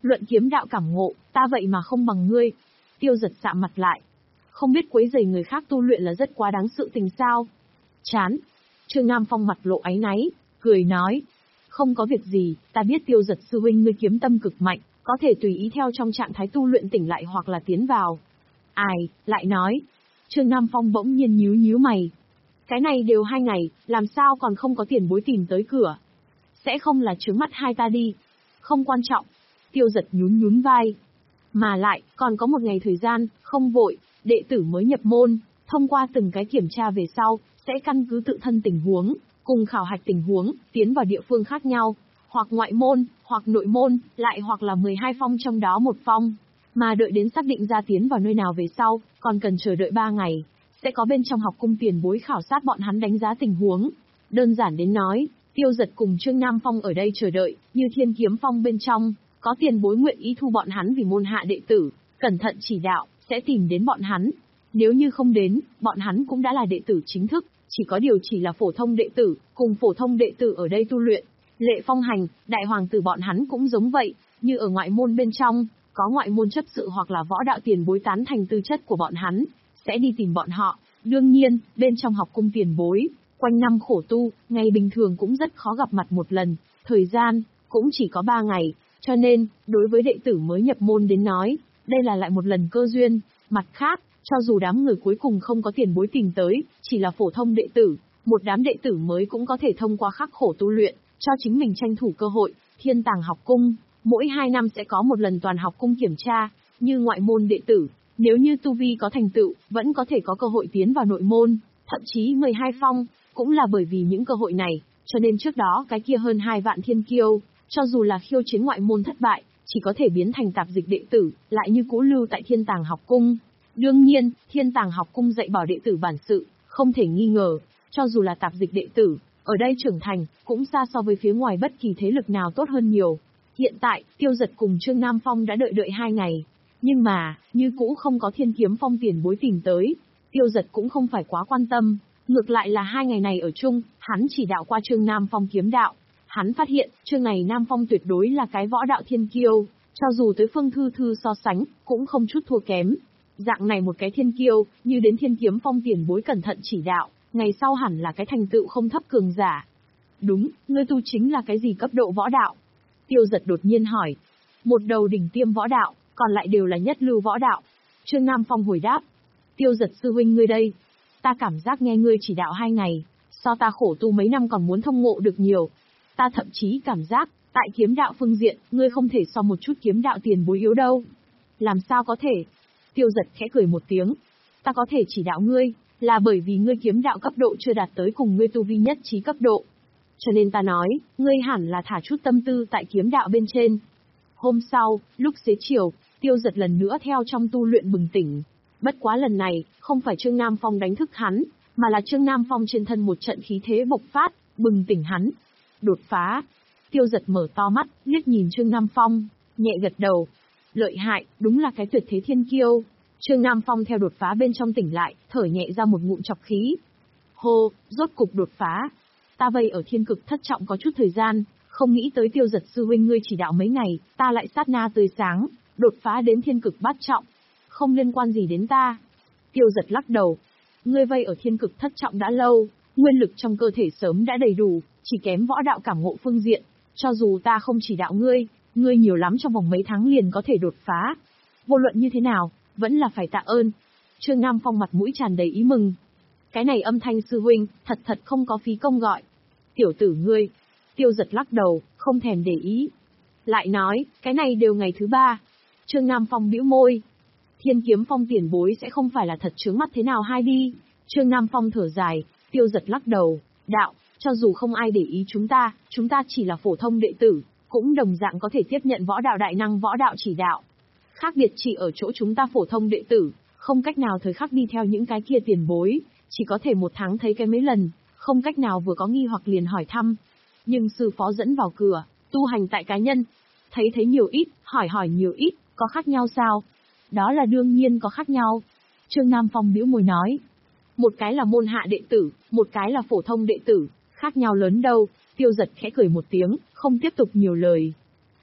Luận kiếm đạo cảm ngộ, ta vậy mà không bằng ngươi. Tiêu Giật sạm mặt lại. Không biết quấy rầy người khác tu luyện là rất quá đáng sự tình sao? Chán. Trương Nam Phong mặt lộ áy náy, cười nói. Không có việc gì, ta biết Tiêu Giật sư huynh ngươi kiếm tâm cực mạnh, có thể tùy ý theo trong trạng thái tu luyện tỉnh lại hoặc là tiến vào. Ai, lại nói. Trương Nam Phong bỗng nhiên nhíu nhíu mày. Cái này đều hai ngày, làm sao còn không có tiền bối tìm tới cửa? Sẽ không là trướng mắt hai ta đi. Không quan trọng. Tiêu Giật nhún nhún vai. Mà lại, còn có một ngày thời gian, không vội, đệ tử mới nhập môn, thông qua từng cái kiểm tra về sau, sẽ căn cứ tự thân tình huống, cùng khảo hạch tình huống, tiến vào địa phương khác nhau, hoặc ngoại môn, hoặc nội môn, lại hoặc là mười hai phong trong đó một phong. Mà đợi đến xác định ra tiến vào nơi nào về sau, còn cần chờ đợi ba ngày, sẽ có bên trong học cung tiền bối khảo sát bọn hắn đánh giá tình huống. Đơn giản đến nói, Tiêu Giật cùng Trương Nam Phong ở đây chờ đợi, như Thiên Kiếm Phong bên trong, có tiền bối nguyện ý thu bọn hắn vì môn hạ đệ tử, cẩn thận chỉ đạo, sẽ tìm đến bọn hắn. Nếu như không đến, bọn hắn cũng đã là đệ tử chính thức, chỉ có điều chỉ là phổ thông đệ tử, cùng phổ thông đệ tử ở đây tu luyện. Lệ Phong Hành, đại hoàng tử bọn hắn cũng giống vậy, như ở ngoại môn bên trong, có ngoại môn chấp sự hoặc là võ đạo tiền bối tán thành tư chất của bọn hắn, sẽ đi tìm bọn họ. Đương nhiên, bên trong học cung tiền bối, quanh năm khổ tu, ngày bình thường cũng rất khó gặp mặt một lần, thời gian cũng chỉ có ba ngày, cho nên, đối với đệ tử mới nhập môn đến nói, đây là lại một lần cơ duyên. Mặt khác, cho dù đám người cuối cùng không có tiền bối tìm tới, chỉ là phổ thông đệ tử, một đám đệ tử mới cũng có thể thông qua khắc khổ tu luyện, cho chính mình tranh thủ cơ hội. Thiên Tàng học cung, mỗi hai năm sẽ có một lần toàn học cung kiểm tra, như ngoại môn đệ tử, nếu như tu vi có thành tựu, vẫn có thể có cơ hội tiến vào nội môn, thậm chí mười hai phong, cũng là bởi vì những cơ hội này, cho nên trước đó cái kia hơn hai vạn thiên kiêu, cho dù là khiêu chiến ngoại môn thất bại, chỉ có thể biến thành tạp dịch đệ tử, lại như cũ lưu tại Thiên Tàng học cung. Đương nhiên, Thiên Tàng học cung dạy bảo đệ tử bản sự, không thể nghi ngờ, cho dù là tạp dịch đệ tử, ở đây trưởng thành, cũng xa so với phía ngoài bất kỳ thế lực nào tốt hơn nhiều. Hiện tại, Tiêu Giật cùng Trương Nam Phong đã đợi đợi hai ngày, nhưng mà, như cũ không có Thiên Kiếm Phong tiền bối tìm tới. Tiêu Giật cũng không phải quá quan tâm, ngược lại là hai ngày này ở chung, hắn chỉ đạo qua Trương Nam Phong kiếm đạo. Hắn phát hiện, Trương này Nam Phong tuyệt đối là cái võ đạo thiên kiêu, cho dù tới Phương Thư Thư so sánh, cũng không chút thua kém. Dạng này một cái thiên kiêu, như đến Thiên Kiếm Phong tiền bối cẩn thận chỉ đạo, ngày sau hẳn là cái thành tựu không thấp cường giả. Đúng, ngươi tu chính là cái gì cấp độ võ đạo? Tiêu Giật đột nhiên hỏi. Một đầu đỉnh tiêm võ đạo, còn lại đều là nhất lưu võ đạo. Trương Nam Phong hồi đáp. Tiêu Giật sư huynh ngươi đây. Ta cảm giác nghe ngươi chỉ đạo hai ngày, so ta khổ tu mấy năm còn muốn thông ngộ được nhiều. Ta thậm chí cảm giác, tại kiếm đạo phương diện, ngươi không thể so một chút kiếm đạo tiền bối yếu đâu. Làm sao có thể? Tiêu Giật khẽ cười một tiếng. Ta có thể chỉ đạo ngươi, là bởi vì ngươi kiếm đạo cấp độ chưa đạt tới cùng ngươi tu vi nhất trí cấp độ. Cho nên ta nói, ngươi hẳn là thả chút tâm tư tại kiếm đạo bên trên. Hôm sau, lúc xế chiều, Tiêu Giật lần nữa theo trong tu luyện bừng tỉnh. Bất quá lần này, không phải Trương Nam Phong đánh thức hắn, mà là Trương Nam Phong trên thân một trận khí thế bộc phát, bừng tỉnh hắn. Đột phá. Tiêu Giật mở to mắt, liếc nhìn Trương Nam Phong, nhẹ gật đầu. Lợi hại, đúng là cái tuyệt thế thiên kiêu. Trương Nam Phong theo đột phá bên trong tỉnh lại, thở nhẹ ra một ngụm chọc khí. Hô, rốt cục đột phá. Ta vây ở thiên cực thất trọng có chút thời gian, không nghĩ tới Tiêu Giật sư huynh ngươi chỉ đạo mấy ngày, ta lại sát na tươi sáng, đột phá đến thiên cực bát trọng. Không liên quan gì đến ta. Tiêu Giật lắc đầu. Ngươi vây ở thiên cực thất trọng đã lâu, nguyên lực trong cơ thể sớm đã đầy đủ, chỉ kém võ đạo cảm ngộ phương diện. Cho dù ta không chỉ đạo ngươi, ngươi nhiều lắm trong vòng mấy tháng liền có thể đột phá. Vô luận như thế nào, vẫn là phải tạ ơn. Trương Nam Phong mặt mũi tràn đầy ý mừng. Cái này âm thanh sư huynh, thật thật không có phí công gọi. Tiểu tử ngươi. Tiêu Giật lắc đầu, không thèm để ý. Lại nói, cái này đều ngày thứ ba. Trương Nam Phong bĩu môi. Thiên Kiếm Phong tiền bối sẽ không phải là thật trướng mắt thế nào hai đi. Trương Nam Phong thở dài, Tiêu Giật lắc đầu. Đạo, cho dù không ai để ý chúng ta, chúng ta chỉ là phổ thông đệ tử, cũng đồng dạng có thể tiếp nhận võ đạo đại năng võ đạo chỉ đạo. Khác biệt chỉ ở chỗ chúng ta phổ thông đệ tử, không cách nào thời khắc đi theo những cái kia tiền bối, chỉ có thể một tháng thấy cái mấy lần, không cách nào vừa có nghi hoặc liền hỏi thăm. Nhưng sư phó dẫn vào cửa, tu hành tại cá nhân, thấy thấy nhiều ít, hỏi hỏi nhiều ít, có khác nhau sao? Đó là đương nhiên có khác nhau. Trương Nam Phong bĩu môi nói. Một cái là môn hạ đệ tử, một cái là phổ thông đệ tử, khác nhau lớn đâu. Tiêu Giật khẽ cười một tiếng, không tiếp tục nhiều lời.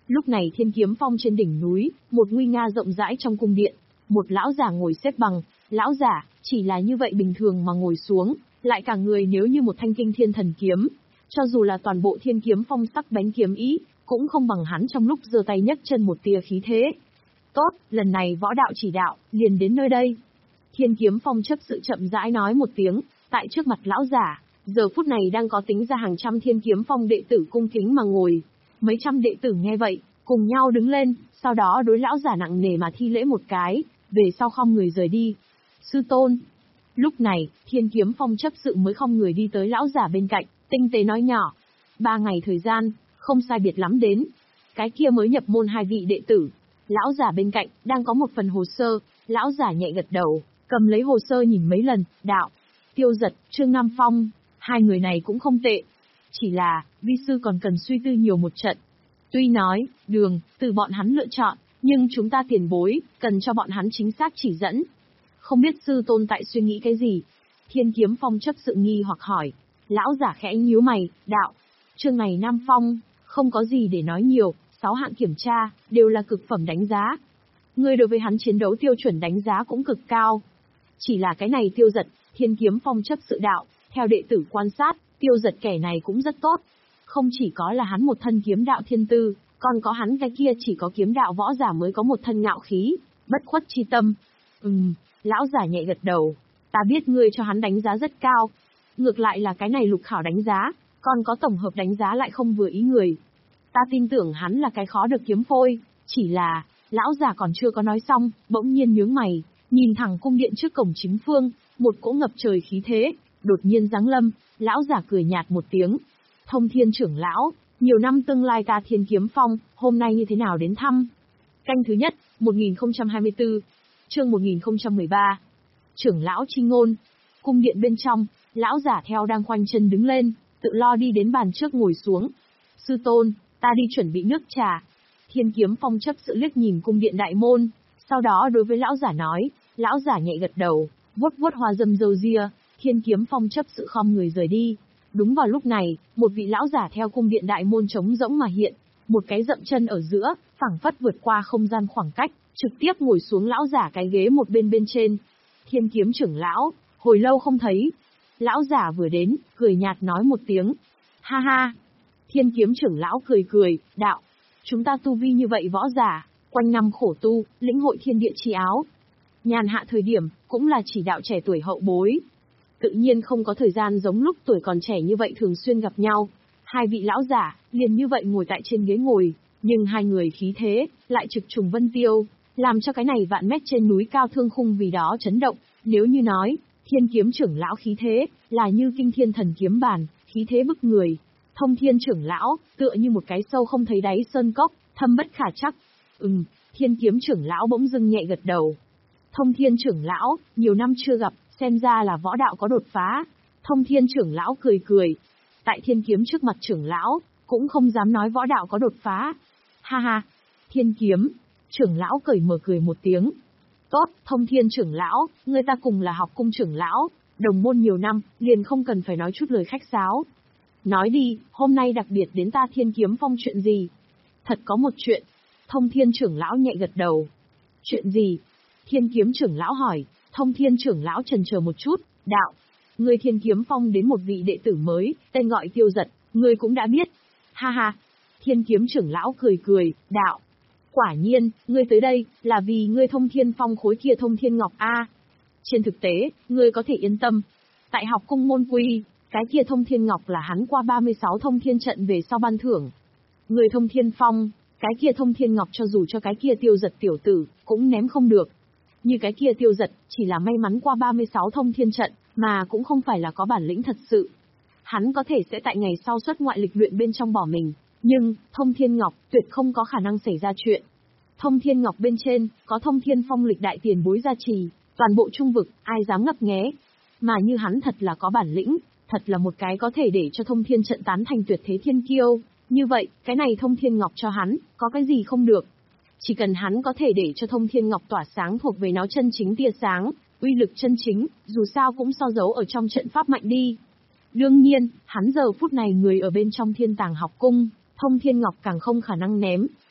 Lúc này Thiên Kiếm Phong trên đỉnh núi, một nguy nga rộng rãi trong cung điện, một lão giả ngồi xếp bằng, lão giả, chỉ là như vậy bình thường mà ngồi xuống, lại cả người nếu như một thanh kinh thiên thần kiếm, cho dù là toàn bộ Thiên Kiếm Phong sắc bén kiếm ý, cũng không bằng hắn trong lúc giơ tay nhấc chân một tia khí thế. Tốt, lần này võ đạo chỉ đạo, liền đến nơi đây. Thiên Kiếm Phong chấp sự chậm rãi nói một tiếng, tại trước mặt lão giả, giờ phút này đang có tính ra hàng trăm Thiên Kiếm Phong đệ tử cung kính mà ngồi. Mấy trăm đệ tử nghe vậy, cùng nhau đứng lên, sau đó đối lão giả nặng nề mà thi lễ một cái, về sau khom người rời đi. Sư tôn. Lúc này, Thiên Kiếm Phong chấp sự mới khom người đi tới lão giả bên cạnh, tinh tế nói nhỏ. Ba ngày thời gian, không sai biệt lắm đến. Cái kia mới nhập môn hai vị đệ tử. Lão giả bên cạnh, đang có một phần hồ sơ, lão giả nhẹ gật đầu, cầm lấy hồ sơ nhìn mấy lần, đạo. Tiêu Giật, Trương Nam Phong, hai người này cũng không tệ. Chỉ là, vi sư còn cần suy tư nhiều một trận. Tuy nói, đường, từ bọn hắn lựa chọn, nhưng chúng ta tiền bối, cần cho bọn hắn chính xác chỉ dẫn. Không biết sư tôn tại suy nghĩ cái gì? Thiên Kiếm Phong chấp sự nghi hoặc hỏi. Lão giả khẽ nhíu mày, đạo. Chương này Nam Phong, không có gì để nói nhiều, sáu hạng kiểm tra, đều là cực phẩm đánh giá. Ngươi đối với hắn chiến đấu tiêu chuẩn đánh giá cũng cực cao. Chỉ là cái này Tiêu Giật, Thiên Kiếm Phong chấp sự đạo, theo đệ tử quan sát, Tiêu Giật kẻ này cũng rất tốt. Không chỉ có là hắn một thân kiếm đạo thiên tư, còn có hắn cái kia chỉ có kiếm đạo võ giả mới có một thân ngạo khí, bất khuất chi tâm. Ừm, lão giả nhẹ gật đầu. Ta biết ngươi cho hắn đánh giá rất cao. Ngược lại là cái này lục khảo đánh giá, còn có tổng hợp đánh giá lại không vừa ý người. Ta tin tưởng hắn là cái khó được kiếm phôi, chỉ là, lão giả còn chưa có nói xong, bỗng nhiên nhướng mày, nhìn thẳng cung điện trước cổng chính phương, một cỗ ngập trời khí thế, đột nhiên giáng lâm, lão giả cười nhạt một tiếng. Thông Thiên trưởng lão, nhiều năm tương lai ta Thiên Kiếm Phong, hôm nay như thế nào đến thăm? Canh thứ nhất, một nghìn không trăm hai mươi tư, chương một nghìn không trăm mười ba. Trưởng lão chi ngôn. Cung điện bên trong, lão giả theo đang khoanh chân đứng lên, tự lo đi đến bàn trước ngồi xuống. Sư tôn, ta đi chuẩn bị nước trà. Thiên Kiếm Phong chấp sự liếc nhìn cung điện đại môn, sau đó đối với lão giả nói, lão giả nhẹ gật đầu, vuốt vuốt hoa dâm râu ria, Thiên Kiếm Phong chấp sự khom người rời đi. Đúng vào lúc này, một vị lão giả theo cung điện đại môn trống rỗng mà hiện, một cái dậm chân ở giữa, phảng phất vượt qua không gian khoảng cách, trực tiếp ngồi xuống lão giả cái ghế một bên bên trên. Thiên Kiếm trưởng lão, hồi lâu không thấy. Lão giả vừa đến, cười nhạt nói một tiếng. Ha ha. Thiên Kiếm trưởng lão cười cười, đạo. Chúng ta tu vi như vậy võ giả, quanh năm khổ tu, lĩnh hội thiên địa chi áo. Nhàn hạ thời điểm, cũng là chỉ đạo trẻ tuổi hậu bối. Tự nhiên không có thời gian giống lúc tuổi còn trẻ như vậy thường xuyên gặp nhau. Hai vị lão giả, liền như vậy ngồi tại trên ghế ngồi, nhưng hai người khí thế, lại trực trùng vân tiêu, làm cho cái này vạn mét trên núi cao thương khung vì đó chấn động. Nếu như nói, Thiên Kiếm trưởng lão khí thế, là như kinh thiên thần kiếm bàn, khí thế bức người. Thông Thiên trưởng lão, tựa như một cái sâu không thấy đáy sơn cốc, thâm bất khả chắc. Ừm, Thiên Kiếm trưởng lão bỗng dưng nhẹ gật đầu. Thông Thiên trưởng lão, nhiều năm chưa gặp, xem ra là võ đạo có đột phá. Thông Thiên trưởng lão cười cười. Tại Thiên Kiếm trước mặt trưởng lão, cũng không dám nói võ đạo có đột phá. Ha ha, Thiên Kiếm, trưởng lão cởi mở cười một tiếng. Tốt, Thông Thiên trưởng lão, người ta cùng là học cung trưởng lão, đồng môn nhiều năm, liền không cần phải nói chút lời khách sáo. Nói đi, hôm nay đặc biệt đến ta Thiên Kiếm Phong chuyện gì? Thật có một chuyện. Thông Thiên trưởng lão nhẹ gật đầu. Chuyện gì? Thiên Kiếm trưởng lão hỏi. Thông Thiên trưởng lão chần chờ một chút, đạo. Người Thiên Kiếm Phong đến một vị đệ tử mới, tên gọi Tiêu Giật, người cũng đã biết. Ha ha. Thiên Kiếm trưởng lão cười cười, đạo. Quả nhiên, ngươi tới đây, là vì ngươi Thông Thiên Phong khối kia Thông Thiên Ngọc A. Trên thực tế, ngươi có thể yên tâm. Tại học cung môn quy, cái kia Thông Thiên Ngọc là hắn qua ba mươi sáu thông thiên trận về sau ban thưởng. Người Thông Thiên Phong, cái kia Thông Thiên Ngọc cho dù cho cái kia Tiêu Giật tiểu tử, cũng ném không được. Như cái kia Tiêu Giật, chỉ là may mắn qua ba mươi sáu thông thiên trận, mà cũng không phải là có bản lĩnh thật sự. Hắn có thể sẽ tại ngày sau xuất ngoại lịch luyện bên trong bỏ mình, nhưng, Thông Thiên Ngọc, tuyệt không có khả năng xảy ra chuyện. Thông Thiên Ngọc bên trên, có Thông Thiên Phong lịch đại tiền bối gia trì, toàn bộ trung vực, ai dám ngấp nghé. Mà như hắn thật là có bản lĩnh, thật là một cái có thể để cho Thông Thiên trận tán thành tuyệt thế thiên kiêu. Như vậy, cái này Thông Thiên Ngọc cho hắn, có cái gì không được. Chỉ cần hắn có thể để cho Thông Thiên Ngọc tỏa sáng thuộc về nó chân chính tia sáng, uy lực chân chính, dù sao cũng so dấu ở trong trận pháp mạnh đi. Đương nhiên, hắn giờ phút này người ở bên trong Thiên Tàng học cung, Thông Thiên Ngọc càng không khả năng ném,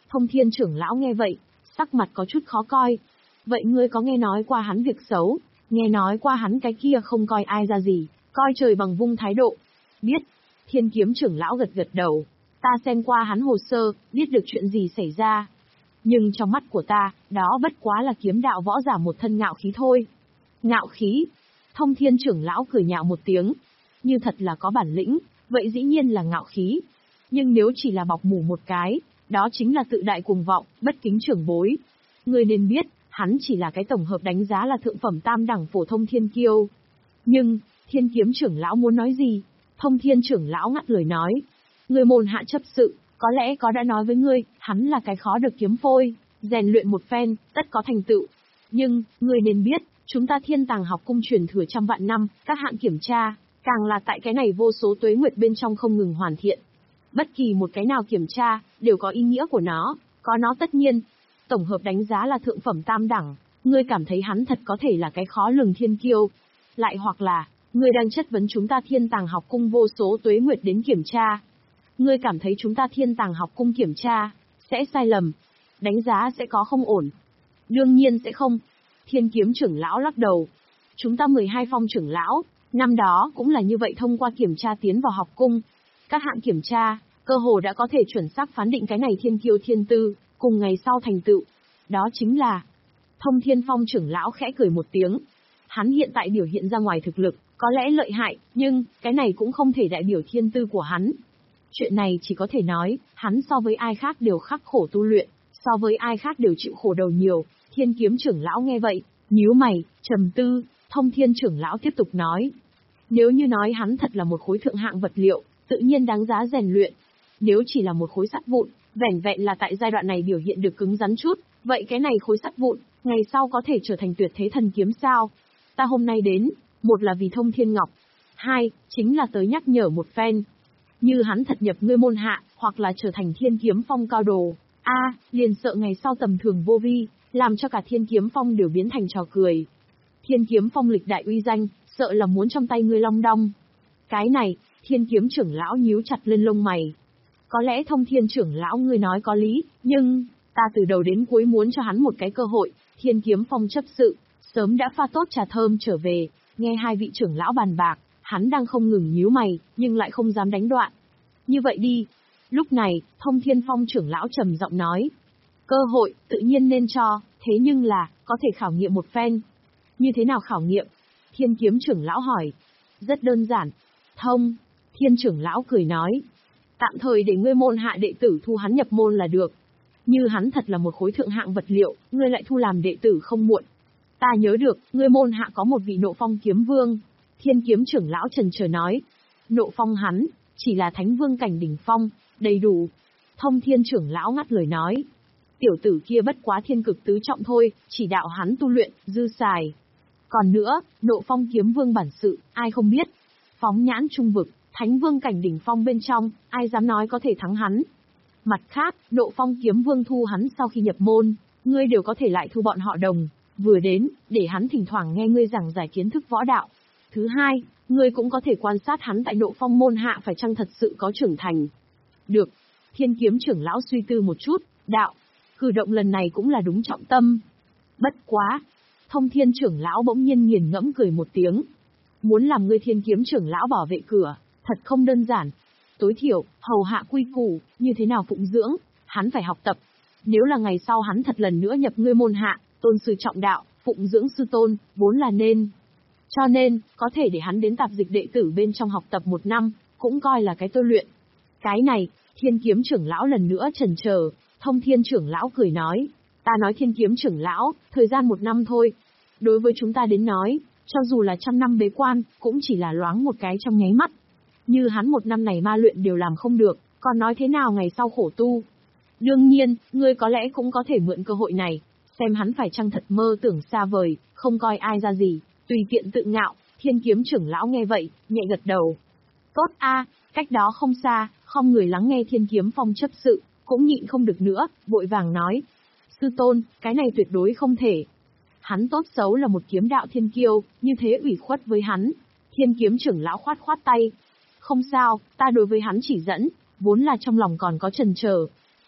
Thông Thiên trưởng lão nghe vậy, sắc mặt có chút khó coi. Vậy ngươi có nghe nói qua hắn việc xấu, nghe nói qua hắn cái kia không coi ai ra gì, coi trời bằng vung thái độ? Biết. Thiên Kiếm trưởng lão gật gật đầu. Ta xem qua hắn hồ sơ, biết được chuyện gì xảy ra. Nhưng trong mắt của ta, đó bất quá là kiếm đạo võ giả một thân ngạo khí thôi. Ngạo khí? Thông Thiên trưởng lão cười nhạo một tiếng. Như thật là có bản lĩnh, vậy dĩ nhiên là ngạo khí. Nhưng nếu chỉ là bọc mủ một cái, đó chính là tự đại cuồng vọng, bất kính trưởng bối. Ngươi nên biết, hắn chỉ là cái tổng hợp đánh giá là thượng phẩm tam đẳng phổ thông thiên kiêu. Nhưng, Thiên Kiếm trưởng lão muốn nói gì? Thông Thiên trưởng lão ngắt lời nói. Người môn hạ chấp sự, có lẽ có đã nói với ngươi, hắn là cái khó được kiếm phôi, rèn luyện một phen, tất có thành tựu. Nhưng, ngươi nên biết, chúng ta Thiên Tàng học cung truyền thừa trăm vạn năm, các hạng kiểm tra, càng là tại cái này vô số tuế nguyệt bên trong không ngừng hoàn thiện. Bất kỳ một cái nào kiểm tra, đều có ý nghĩa của nó, có nó tất nhiên. Tổng hợp đánh giá là thượng phẩm tam đẳng, ngươi cảm thấy hắn thật có thể là cái khó lường thiên kiêu. Lại hoặc là, ngươi đang chất vấn chúng ta Thiên Tàng học cung vô số tuế nguyệt đến kiểm tra. Ngươi cảm thấy chúng ta Thiên Tàng học cung kiểm tra, sẽ sai lầm, đánh giá sẽ có không ổn. Đương nhiên sẽ không. Thiên Kiếm trưởng lão lắc đầu. Chúng ta mười hai phong trưởng lão, năm đó cũng là như vậy thông qua kiểm tra tiến vào học cung. Các hạng kiểm tra, cơ hồ đã có thể chuẩn xác phán định cái này thiên kiêu thiên tư, cùng ngày sau thành tựu. Đó chính là... Thông Thiên Phong trưởng lão khẽ cười một tiếng. Hắn hiện tại biểu hiện ra ngoài thực lực, có lẽ lợi hại, nhưng, cái này cũng không thể đại biểu thiên tư của hắn. Chuyện này chỉ có thể nói, hắn so với ai khác đều khắc khổ tu luyện, so với ai khác đều chịu khổ đầu nhiều. Thiên Kiếm trưởng lão nghe vậy, nhíu mày, trầm tư. Thông Thiên trưởng lão tiếp tục nói. Nếu như nói hắn thật là một khối thượng hạng vật liệu, tự nhiên đáng giá rèn luyện. Nếu chỉ là một khối sắt vụn, vẻn vẹn là tại giai đoạn này biểu hiện được cứng rắn chút, vậy cái này khối sắt vụn, ngày sau có thể trở thành tuyệt thế thần kiếm sao? Ta hôm nay đến, một là vì Thông Thiên Ngọc, hai, chính là tới nhắc nhở một phen. Như hắn thật nhập ngươi môn hạ, hoặc là trở thành Thiên Kiếm Phong cao đồ, a, à, liền sợ ngày sau tầm thường vô vi, làm cho cả Thiên Kiếm Phong đều biến thành trò cười. Thiên Kiếm Phong lịch đại uy danh, sợ là muốn trong tay ngươi long đong. Cái này, Thiên Kiếm trưởng lão nhíu chặt lên lông mày. Có lẽ Thông Thiên trưởng lão ngươi nói có lý, nhưng, ta từ đầu đến cuối muốn cho hắn một cái cơ hội. Thiên Kiếm Phong chấp sự, sớm đã pha tốt trà thơm trở về, nghe hai vị trưởng lão bàn bạc, hắn đang không ngừng nhíu mày, nhưng lại không dám đánh đoạn. Như vậy đi. Lúc này, Thông Thiên Phong trưởng lão trầm giọng nói. Cơ hội, tự nhiên nên cho, thế nhưng là, có thể khảo nghiệm một phen. Như thế nào khảo nghiệm? Thiên Kiếm trưởng lão hỏi. Rất đơn giản. Thông. Thiên trưởng lão cười nói. Tạm thời để ngươi môn hạ đệ tử thu hắn nhập môn là được. Như hắn thật là một khối thượng hạng vật liệu, ngươi lại thu làm đệ tử không muộn. Ta nhớ được, ngươi môn hạ có một vị Nộ Phong kiếm vương. Thiên Kiếm trưởng lão trần chờ nói. Nộ Phong hắn, chỉ là thánh vương cảnh đỉnh phong, đầy đủ. Thông Thiên trưởng lão ngắt lời nói. Tiểu tử kia bất quá thiên cực tứ trọng thôi, chỉ đạo hắn tu luyện, dư xài. Còn nữa, Nộ Phong kiếm vương bản sự, ai không biết. Phóng nhãn trung vực, thánh vương cảnh đỉnh phong bên trong, ai dám nói có thể thắng hắn. Mặt khác, Nộ Phong kiếm vương thu hắn sau khi nhập môn, ngươi đều có thể lại thu bọn họ đồng, vừa đến, để hắn thỉnh thoảng nghe ngươi giảng giải kiến thức võ đạo. Thứ hai, ngươi cũng có thể quan sát hắn tại Nộ Phong môn hạ phải chăng thật sự có trưởng thành. Được. Thiên Kiếm trưởng lão suy tư một chút, đạo. Cử động lần này cũng là đúng trọng tâm. Bất quá. Thông Thiên trưởng lão bỗng nhiên nghiền ngẫm cười một tiếng. Muốn làm ngươi Thiên Kiếm trưởng lão bảo vệ cửa, thật không đơn giản. Tối thiểu, hầu hạ quy củ, như thế nào phụng dưỡng, hắn phải học tập. Nếu là ngày sau hắn thật lần nữa nhập ngươi môn hạ, tôn sư trọng đạo, phụng dưỡng sư tôn, vốn là nên. Cho nên, có thể để hắn đến tạp dịch đệ tử bên trong học tập một năm, cũng coi là cái tôi luyện. Cái này, Thiên Kiếm trưởng lão lần nữa chần chờ. Thông Thiên trưởng lão cười nói. Ta nói Thiên Kiếm trưởng lão, thời gian một năm thôi. Đối với chúng ta đến nói, cho dù là trăm năm bế quan, cũng chỉ là loáng một cái trong nháy mắt. Như hắn một năm này ma luyện đều làm không được, còn nói thế nào ngày sau khổ tu. Đương nhiên, ngươi có lẽ cũng có thể mượn cơ hội này, xem hắn phải chăng thật mơ tưởng xa vời, không coi ai ra gì, tùy tiện tự ngạo. Thiên Kiếm trưởng lão nghe vậy, nhẹ gật đầu. Tốt a, cách đó không xa, không người lắng nghe Thiên Kiếm Phong chấp sự, cũng nhịn không được nữa, vội vàng nói. Sư tôn, cái này tuyệt đối không thể. Hắn tốt xấu là một kiếm đạo thiên kiêu, như thế ủy khuất với hắn. Thiên Kiếm trưởng lão khoát khoát tay. Không sao, ta đối với hắn chỉ dẫn, vốn là trong lòng còn có chần chờ.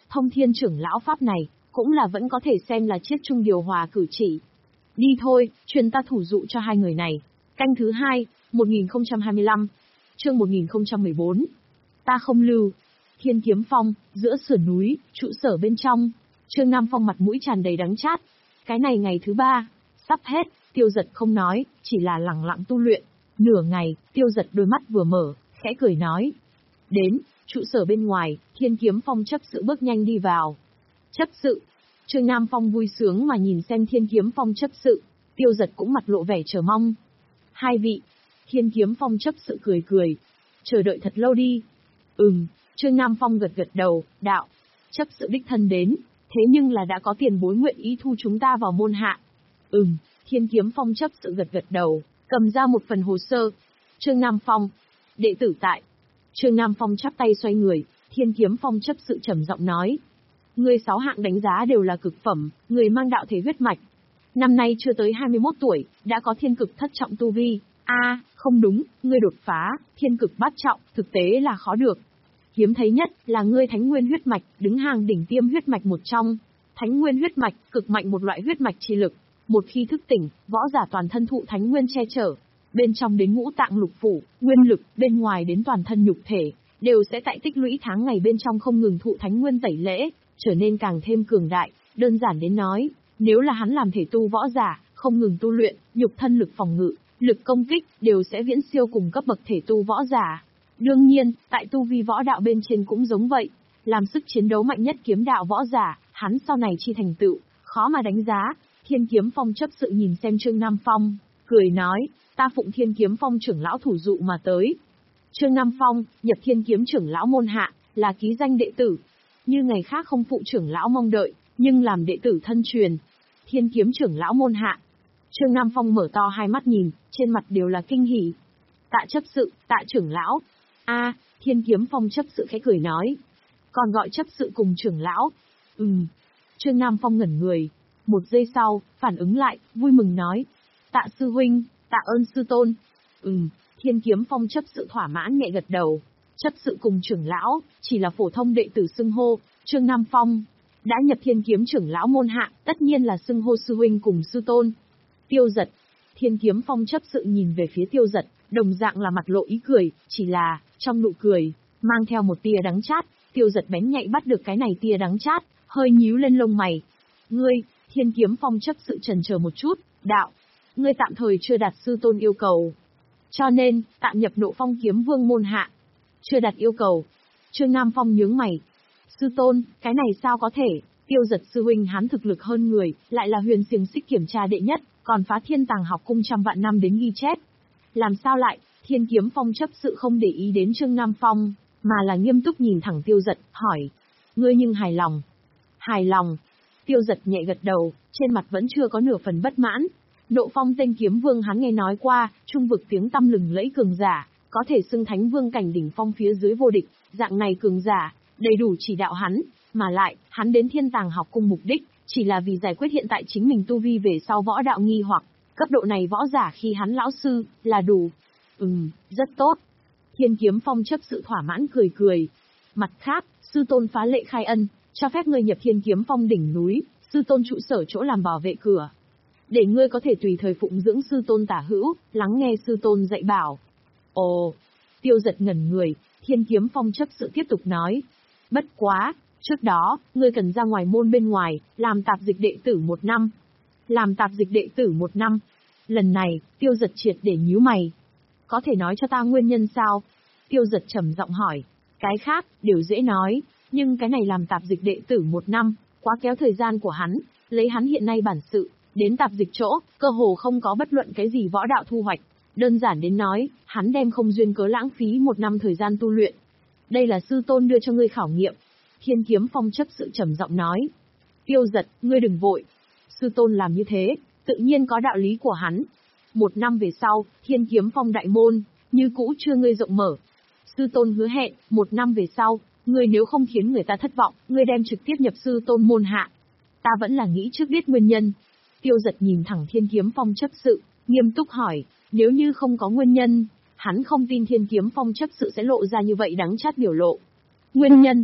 Thông thiên trưởng lão pháp này, cũng là vẫn có thể xem là chiết trung điều hòa cử chỉ. Đi thôi, truyền ta thủ dụ cho hai người này. Canh thứ hai, một nghìn không trăm hai mươi lăm, chương một nghìn không trăm mười bốn. Ta không lưu. Thiên Kiếm Phong, giữa sườn núi, trụ sở bên trong. Trương Nam Phong mặt mũi tràn đầy đắng chát. Cái này ngày thứ ba, sắp hết, Tiêu Dật không nói, chỉ là lẳng lặng tu luyện. Nửa ngày, Tiêu Dật đôi mắt vừa mở, khẽ cười nói. Đến, trụ sở bên ngoài, Thiên Kiếm Phong chấp sự bước nhanh đi vào. Chấp sự. Trương Nam Phong vui sướng mà nhìn xem Thiên Kiếm Phong chấp sự, Tiêu Dật cũng mặt lộ vẻ chờ mong. Hai vị. Thiên Kiếm Phong chấp sự cười cười. Chờ đợi thật lâu đi. Ừm, Trương Nam Phong gật gật đầu, đạo. Chấp sự đích thân đến, thế nhưng là đã có tiền bối nguyện ý thu chúng ta vào môn hạ. Ừm, Thiên Kiếm Phong chấp sự gật gật đầu, cầm ra một phần hồ sơ. Trương Nam Phong. Đệ tử tại. Trương Nam Phong chắp tay xoay người, Thiên Kiếm Phong chấp sự trầm giọng nói. Người sáu hạng đánh giá đều là cực phẩm, người mang đạo thể huyết mạch. Năm nay chưa tới hai mươi mốt tuổi, đã có thiên cực thất trọng tu vi. A, à, không đúng, ngươi đột phá, thiên cực bát trọng, thực tế là khó được. Hiếm thấy nhất là ngươi Thánh Nguyên huyết mạch, đứng hàng đỉnh tiêm huyết mạch một trong. Thánh Nguyên huyết mạch, cực mạnh một loại huyết mạch chi lực. Một khi thức tỉnh, võ giả toàn thân thụ Thánh Nguyên che chở. Bên trong đến ngũ tạng lục phủ, nguyên lực, bên ngoài đến toàn thân nhục thể, đều sẽ tại tích lũy tháng ngày bên trong không ngừng thụ Thánh Nguyên tẩy lễ, trở nên càng thêm cường đại. Đơn giản đến nói, nếu là hắn làm thể tu võ giả, không ngừng tu luyện, nhục thân lực phòng ngự, lực công kích, đều sẽ viễn siêu cùng cấp bậc thể tu võ giả. Đương nhiên, tại tu vi võ đạo bên trên cũng giống vậy. Làm sức chiến đấu mạnh nhất kiếm đạo võ giả, hắn sau này chi thành tựu, khó mà đánh giá. Thiên Kiếm Phong chấp sự nhìn xem Trương Nam Phong, cười nói, ta phụng Thiên Kiếm Phong trưởng lão thủ dụ mà tới. Trương Nam Phong, nhập Thiên Kiếm trưởng lão môn hạ, là ký danh đệ tử. Như ngày khác không phụ trưởng lão mong đợi, nhưng làm đệ tử thân truyền. Thiên Kiếm trưởng lão môn hạ. Trương Nam Phong mở to hai mắt nhìn, trên mặt đều là kinh hỉ. Tạ chấp sự, tạ trưởng lão. A, Thiên Kiếm Phong chấp sự khẽ cười nói. Còn gọi chấp sự cùng trưởng lão. Ừm. Trương Nam Phong ngẩn người. Một giây sau, phản ứng lại, vui mừng nói. Tạ sư huynh, tạ ơn sư tôn. Ừm, Thiên Kiếm Phong chấp sự thỏa mãn nhẹ gật đầu. Chấp sự cùng trưởng lão, chỉ là phổ thông đệ tử xưng hô. Trương Nam Phong đã nhập Thiên Kiếm trưởng lão môn hạ, tất nhiên là xưng hô sư huynh cùng sư tôn. Tiêu Dật. Thiên Kiếm Phong chấp sự nhìn về phía Tiêu Dật, đồng dạng là mặt lộ ý cười, chỉ là, trong nụ cười, mang theo một tia đắng chát. Tiêu Dật bén nhạy bắt được cái này tia đắng chát, hơi nhíu lên lông mày. Ngươi, Thiên Kiếm Phong chấp sự chần chờ một chút, đạo. Ngươi tạm thời chưa đạt sư tôn yêu cầu. Cho nên, tạm nhập Nộ Phong Kiếm Vương môn hạ. Chưa đạt yêu cầu. Trương Nam Phong nhướng mày. Sư tôn, cái này sao có thể? Tiêu Dật sư huynh hắn thực lực hơn người, lại là huyền xiềng xích kiểm tra đệ nhất, còn phá thiên tàng học cung trăm vạn năm đến ghi chép. Làm sao lại? Thiên Kiếm Phong chấp sự không để ý đến Trương Nam Phong, mà là nghiêm túc nhìn thẳng Tiêu Dật, hỏi. Ngươi nhưng hài lòng. Hài lòng. Tiêu Dật nhẹ gật đầu, trên mặt vẫn chưa có nửa phần bất mãn. Nộ Phong tên kiếm vương hắn nghe nói qua, trung vực tiếng tăm lừng lẫy cường giả, có thể xưng thánh vương cảnh đỉnh phong phía dưới vô địch, dạng này cường giả, đầy đủ chỉ đạo hắn, mà lại, hắn đến thiên tàng học cung mục đích, chỉ là vì giải quyết hiện tại chính mình tu vi về sau võ đạo nghi hoặc, cấp độ này võ giả khi hắn lão sư, là đủ. Ừm, rất tốt. Thiên Kiếm Phong chấp sự thỏa mãn cười cười. Mặt khác, sư tôn phá lệ khai ân, cho phép ngươi nhập Thiên Kiếm Phong đỉnh núi, sư tôn trụ sở chỗ làm bảo vệ cửa. Để ngươi có thể tùy thời phụng dưỡng sư tôn tả hữu, lắng nghe sư tôn dạy bảo. Ồ, Tiêu Dật ngẩn người, Thiên Kiếm Phong chấp sự tiếp tục nói. Bất quá, trước đó, ngươi cần ra ngoài môn bên ngoài, làm tạp dịch đệ tử một năm. Làm tạp dịch đệ tử một năm. Lần này, Tiêu Dật triệt để nhíu mày. Có thể nói cho ta nguyên nhân sao? Tiêu Dật trầm giọng hỏi. Cái khác, đều dễ nói, nhưng cái này làm tạp dịch đệ tử một năm, quá kéo thời gian của hắn, lấy hắn hiện nay bản sự, đến tạp dịch chỗ, cơ hồ không có bất luận cái gì võ đạo thu hoạch. Đơn giản đến nói, hắn đem không duyên cớ lãng phí một năm thời gian tu luyện. Đây là sư tôn đưa cho ngươi khảo nghiệm. Thiên Kiếm Phong chấp sự trầm giọng nói. Tiêu Dật, ngươi đừng vội. Sư tôn làm như thế, tự nhiên có đạo lý của hắn. Một năm về sau, Thiên Kiếm Phong đại môn, như cũ chưa ngươi rộng mở. Sư tôn hứa hẹn, một năm về sau, ngươi nếu không khiến người ta thất vọng, ngươi đem trực tiếp nhập sư tôn môn hạ. Ta vẫn là nghĩ trước biết nguyên nhân. Tiêu Dật nhìn thẳng Thiên Kiếm Phong chấp sự, nghiêm túc hỏi, nếu như không có nguyên nhân, hắn không tin Thiên Kiếm Phong chấp sự sẽ lộ ra như vậy đắng chát biểu lộ. Nguyên nhân?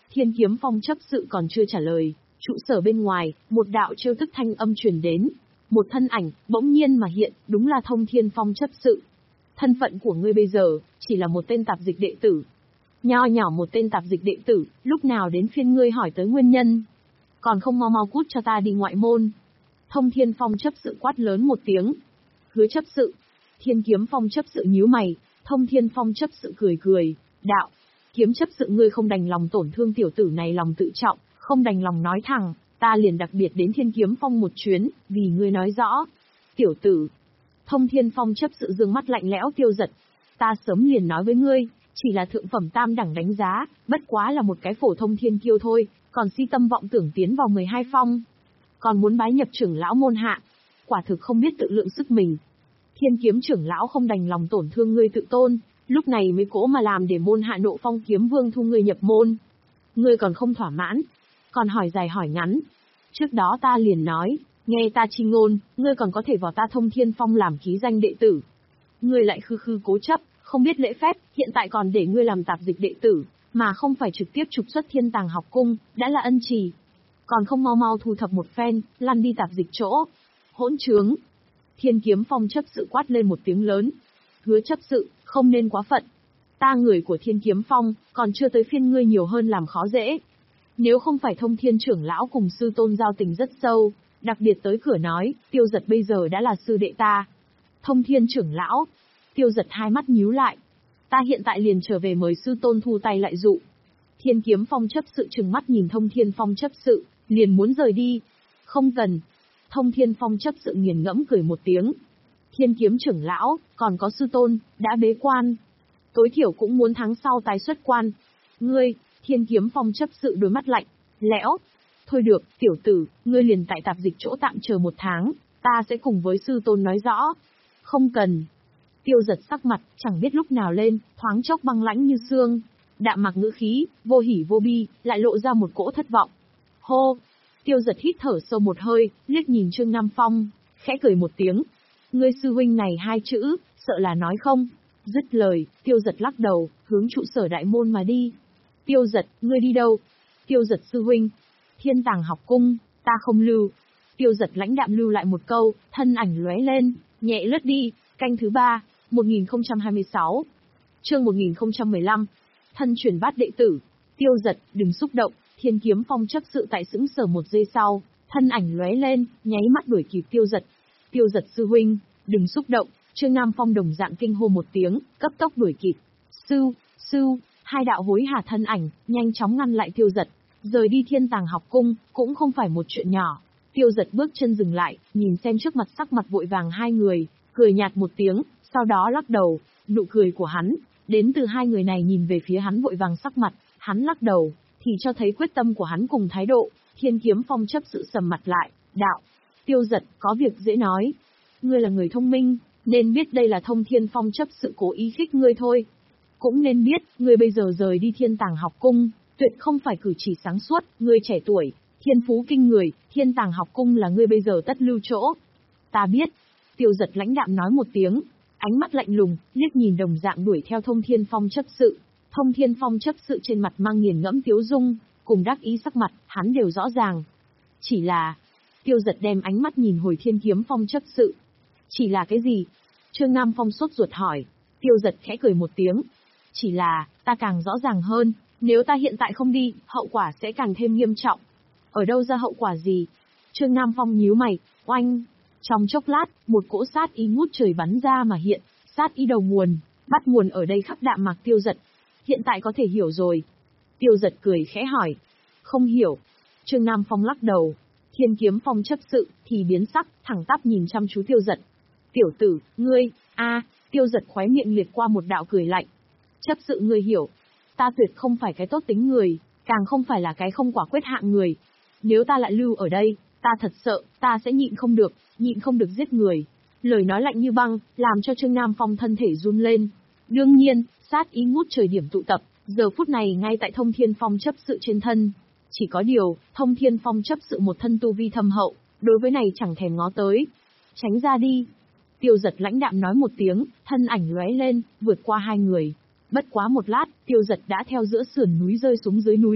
Thiên Kiếm Phong chấp sự còn chưa trả lời, trụ sở bên ngoài, một đạo trêu tức thanh âm truyền đến. Một thân ảnh, bỗng nhiên mà hiện, đúng là Thông Thiên Phong chấp sự. Thân phận của ngươi bây giờ, chỉ là một tên tạp dịch đệ tử. Nho nhỏ một tên tạp dịch đệ tử, lúc nào đến phiên ngươi hỏi tới nguyên nhân. Còn không mau mau cút cho ta đi ngoại môn. Thông Thiên Phong chấp sự quát lớn một tiếng. Hứa chấp sự. Thiên Kiếm Phong chấp sự nhíu mày, Thông Thiên Phong chấp sự cười cười, đạo. Kiếm chấp sự ngươi không đành lòng tổn thương tiểu tử này lòng tự trọng, không đành lòng nói thẳng, ta liền đặc biệt đến Thiên Kiếm Phong một chuyến, vì ngươi nói rõ. Tiểu tử. Thông Thiên Phong chấp sự dương mắt lạnh lẽo Tiêu Giật. Ta sớm liền nói với ngươi, chỉ là thượng phẩm tam đẳng đánh giá, bất quá là một cái phổ thông thiên kiêu thôi, còn si tâm vọng tưởng tiến vào mười hai phong. Còn muốn bái nhập trưởng lão môn hạ. Quả thực không biết tự lượng sức mình. Thiên Kiếm trưởng lão không đành lòng tổn thương ngươi tự tôn, lúc này mới cố mà làm để môn hạ Nộ Phong Kiếm Vương thu ngươi nhập môn. Ngươi còn không thỏa mãn, còn hỏi dài hỏi ngắn. Trước đó ta liền nói, nghe ta chi ngôn, ngươi còn có thể vào ta Thông Thiên Phong làm ký danh đệ tử. Ngươi lại khư khư cố chấp, không biết lễ phép, hiện tại còn để ngươi làm tạp dịch đệ tử, mà không phải trực tiếp trục xuất Thiên Tàng học cung, đã là ân trì. Còn không mau mau thu thập một phen, lăn đi tạp dịch chỗ. Hỗn trướng. Thiên Kiếm Phong chấp sự quát lên một tiếng lớn. Hứa chấp sự, không nên quá phận. Ta người của Thiên Kiếm Phong, còn chưa tới phiên ngươi nhiều hơn làm khó dễ. Nếu không phải Thông Thiên trưởng lão cùng sư tôn giao tình rất sâu, đặc biệt tới cửa nói, Tiêu Giật bây giờ đã là sư đệ ta. Thông Thiên trưởng lão. Tiêu Giật hai mắt nhíu lại. Ta hiện tại liền trở về mời sư tôn thu tay lại dụ. Thiên Kiếm Phong chấp sự trừng mắt nhìn Thông Thiên Phong chấp sự, liền muốn rời đi. Không cần. Thông Thiên Phong chấp sự nghiền ngẫm cười một tiếng. Thiên Kiếm trưởng lão, còn có sư tôn, đã bế quan. Tối thiểu cũng muốn tháng sau tái xuất quan. Ngươi, Thiên Kiếm Phong chấp sự đôi mắt lạnh, lẽo. Thôi được, tiểu tử, ngươi liền tại tạp dịch chỗ tạm chờ một tháng, ta sẽ cùng với sư tôn nói rõ. Không cần. Tiêu Giật sắc mặt, chẳng biết lúc nào lên, thoáng chốc băng lãnh như xương. Đạm mặc ngữ khí, vô hỉ vô bi, lại lộ ra một cỗ thất vọng. Hô! Tiêu Giật hít thở sâu một hơi, liếc nhìn Trương Nam Phong, khẽ cười một tiếng. Ngươi sư huynh này hai chữ, sợ là nói không? Dứt lời, Tiêu Giật lắc đầu, hướng trụ sở đại môn mà đi. Tiêu Giật, ngươi đi đâu? Tiêu Giật sư huynh. Thiên Tàng học cung, ta không lưu. Tiêu Giật lãnh đạm lưu lại một câu, thân ảnh lóe lên, nhẹ lướt đi. Canh thứ ba, một nghìn không trăm hai mươi sáu. Chương một nghìn không trăm mười lăm. Thân truyền bát đệ tử. Tiêu Giật, đừng xúc động. Thiên Kiếm Phong chấp sự tại sững sờ một giây sau, thân ảnh lóe lên, nháy mắt đuổi kịp Tiêu Giật. Tiêu Giật sư huynh, đừng xúc động. Trương Nam Phong đồng dạng kinh hô một tiếng, cấp tốc đuổi kịp. Sư, sư, hai đạo hối hả thân ảnh, nhanh chóng ngăn lại Tiêu Giật. Rời đi Thiên Tàng học cung, cũng không phải một chuyện nhỏ. Tiêu Giật bước chân dừng lại, nhìn xem trước mặt sắc mặt vội vàng hai người, cười nhạt một tiếng, sau đó lắc đầu. Nụ cười của hắn, đến từ hai người này nhìn về phía hắn vội vàng sắc mặt, hắn lắc đầu, thì cho thấy quyết tâm của hắn cùng thái độ. Thiên Kiếm Phong chấp sự sầm mặt lại, đạo. Tiêu Giật, có việc dễ nói. Ngươi là người thông minh, nên biết đây là Thông Thiên Phong chấp sự cố ý khích ngươi thôi. Cũng nên biết, ngươi bây giờ rời đi Thiên Tàng học cung, tuyệt không phải cử chỉ sáng suốt, ngươi trẻ tuổi, thiên phú kinh người, Thiên Tàng học cung là ngươi bây giờ tất lưu chỗ. Ta biết. Tiêu Giật lãnh đạm nói một tiếng, ánh mắt lạnh lùng, liếc nhìn đồng dạng đuổi theo Thông Thiên Phong chấp sự. Thông Thiên Phong chấp sự trên mặt mang nghiền ngẫm tiếu dung, cùng đắc ý sắc mặt, hắn đều rõ ràng. Chỉ là, Tiêu Giật đem ánh mắt nhìn hồi Thiên Kiếm Phong chấp sự. Chỉ là cái gì? Trương Nam Phong sốt ruột hỏi. Tiêu Giật khẽ cười một tiếng. Chỉ là, ta càng rõ ràng hơn, nếu ta hiện tại không đi, hậu quả sẽ càng thêm nghiêm trọng. Ở đâu ra hậu quả gì? Trương Nam Phong nhíu mày, oanh. Trong chốc lát, một cỗ sát ý ngút trời bắn ra mà hiện, sát ý đầu nguồn, bắt nguồn ở đây khắp Đạm Mạc Tiêu Giật. Hiện tại có thể hiểu rồi. Tiêu Giật cười khẽ hỏi. Không hiểu. Trương Nam Phong lắc đầu. Thiên Kiếm Phong chấp sự, thì biến sắc, thẳng tắp nhìn chăm chú Tiêu Giật. Tiểu tử, ngươi, a Tiêu Giật khóe miệng liệt qua một đạo cười lạnh. Chấp sự ngươi hiểu. Ta tuyệt không phải cái tốt tính người, càng không phải là cái không quả quyết hạng người. Nếu ta lại lưu ở đây, ta thật sợ, ta sẽ nhịn không được, nhịn không được giết người. Lời nói lạnh như băng, làm cho Trương Nam Phong thân thể run lên. Đương nhiên, sát ý ngút trời điểm tụ tập, giờ phút này ngay tại Thông Thiên Phong chấp sự trên thân. Chỉ có điều, Thông Thiên Phong chấp sự một thân tu vi thâm hậu, đối với này chẳng thèm ngó tới. Tránh ra đi. Tiêu Giật lãnh đạm nói một tiếng, thân ảnh lóe lên, vượt qua hai người. Bất quá một lát, Tiêu Giật đã theo giữa sườn núi rơi xuống dưới núi.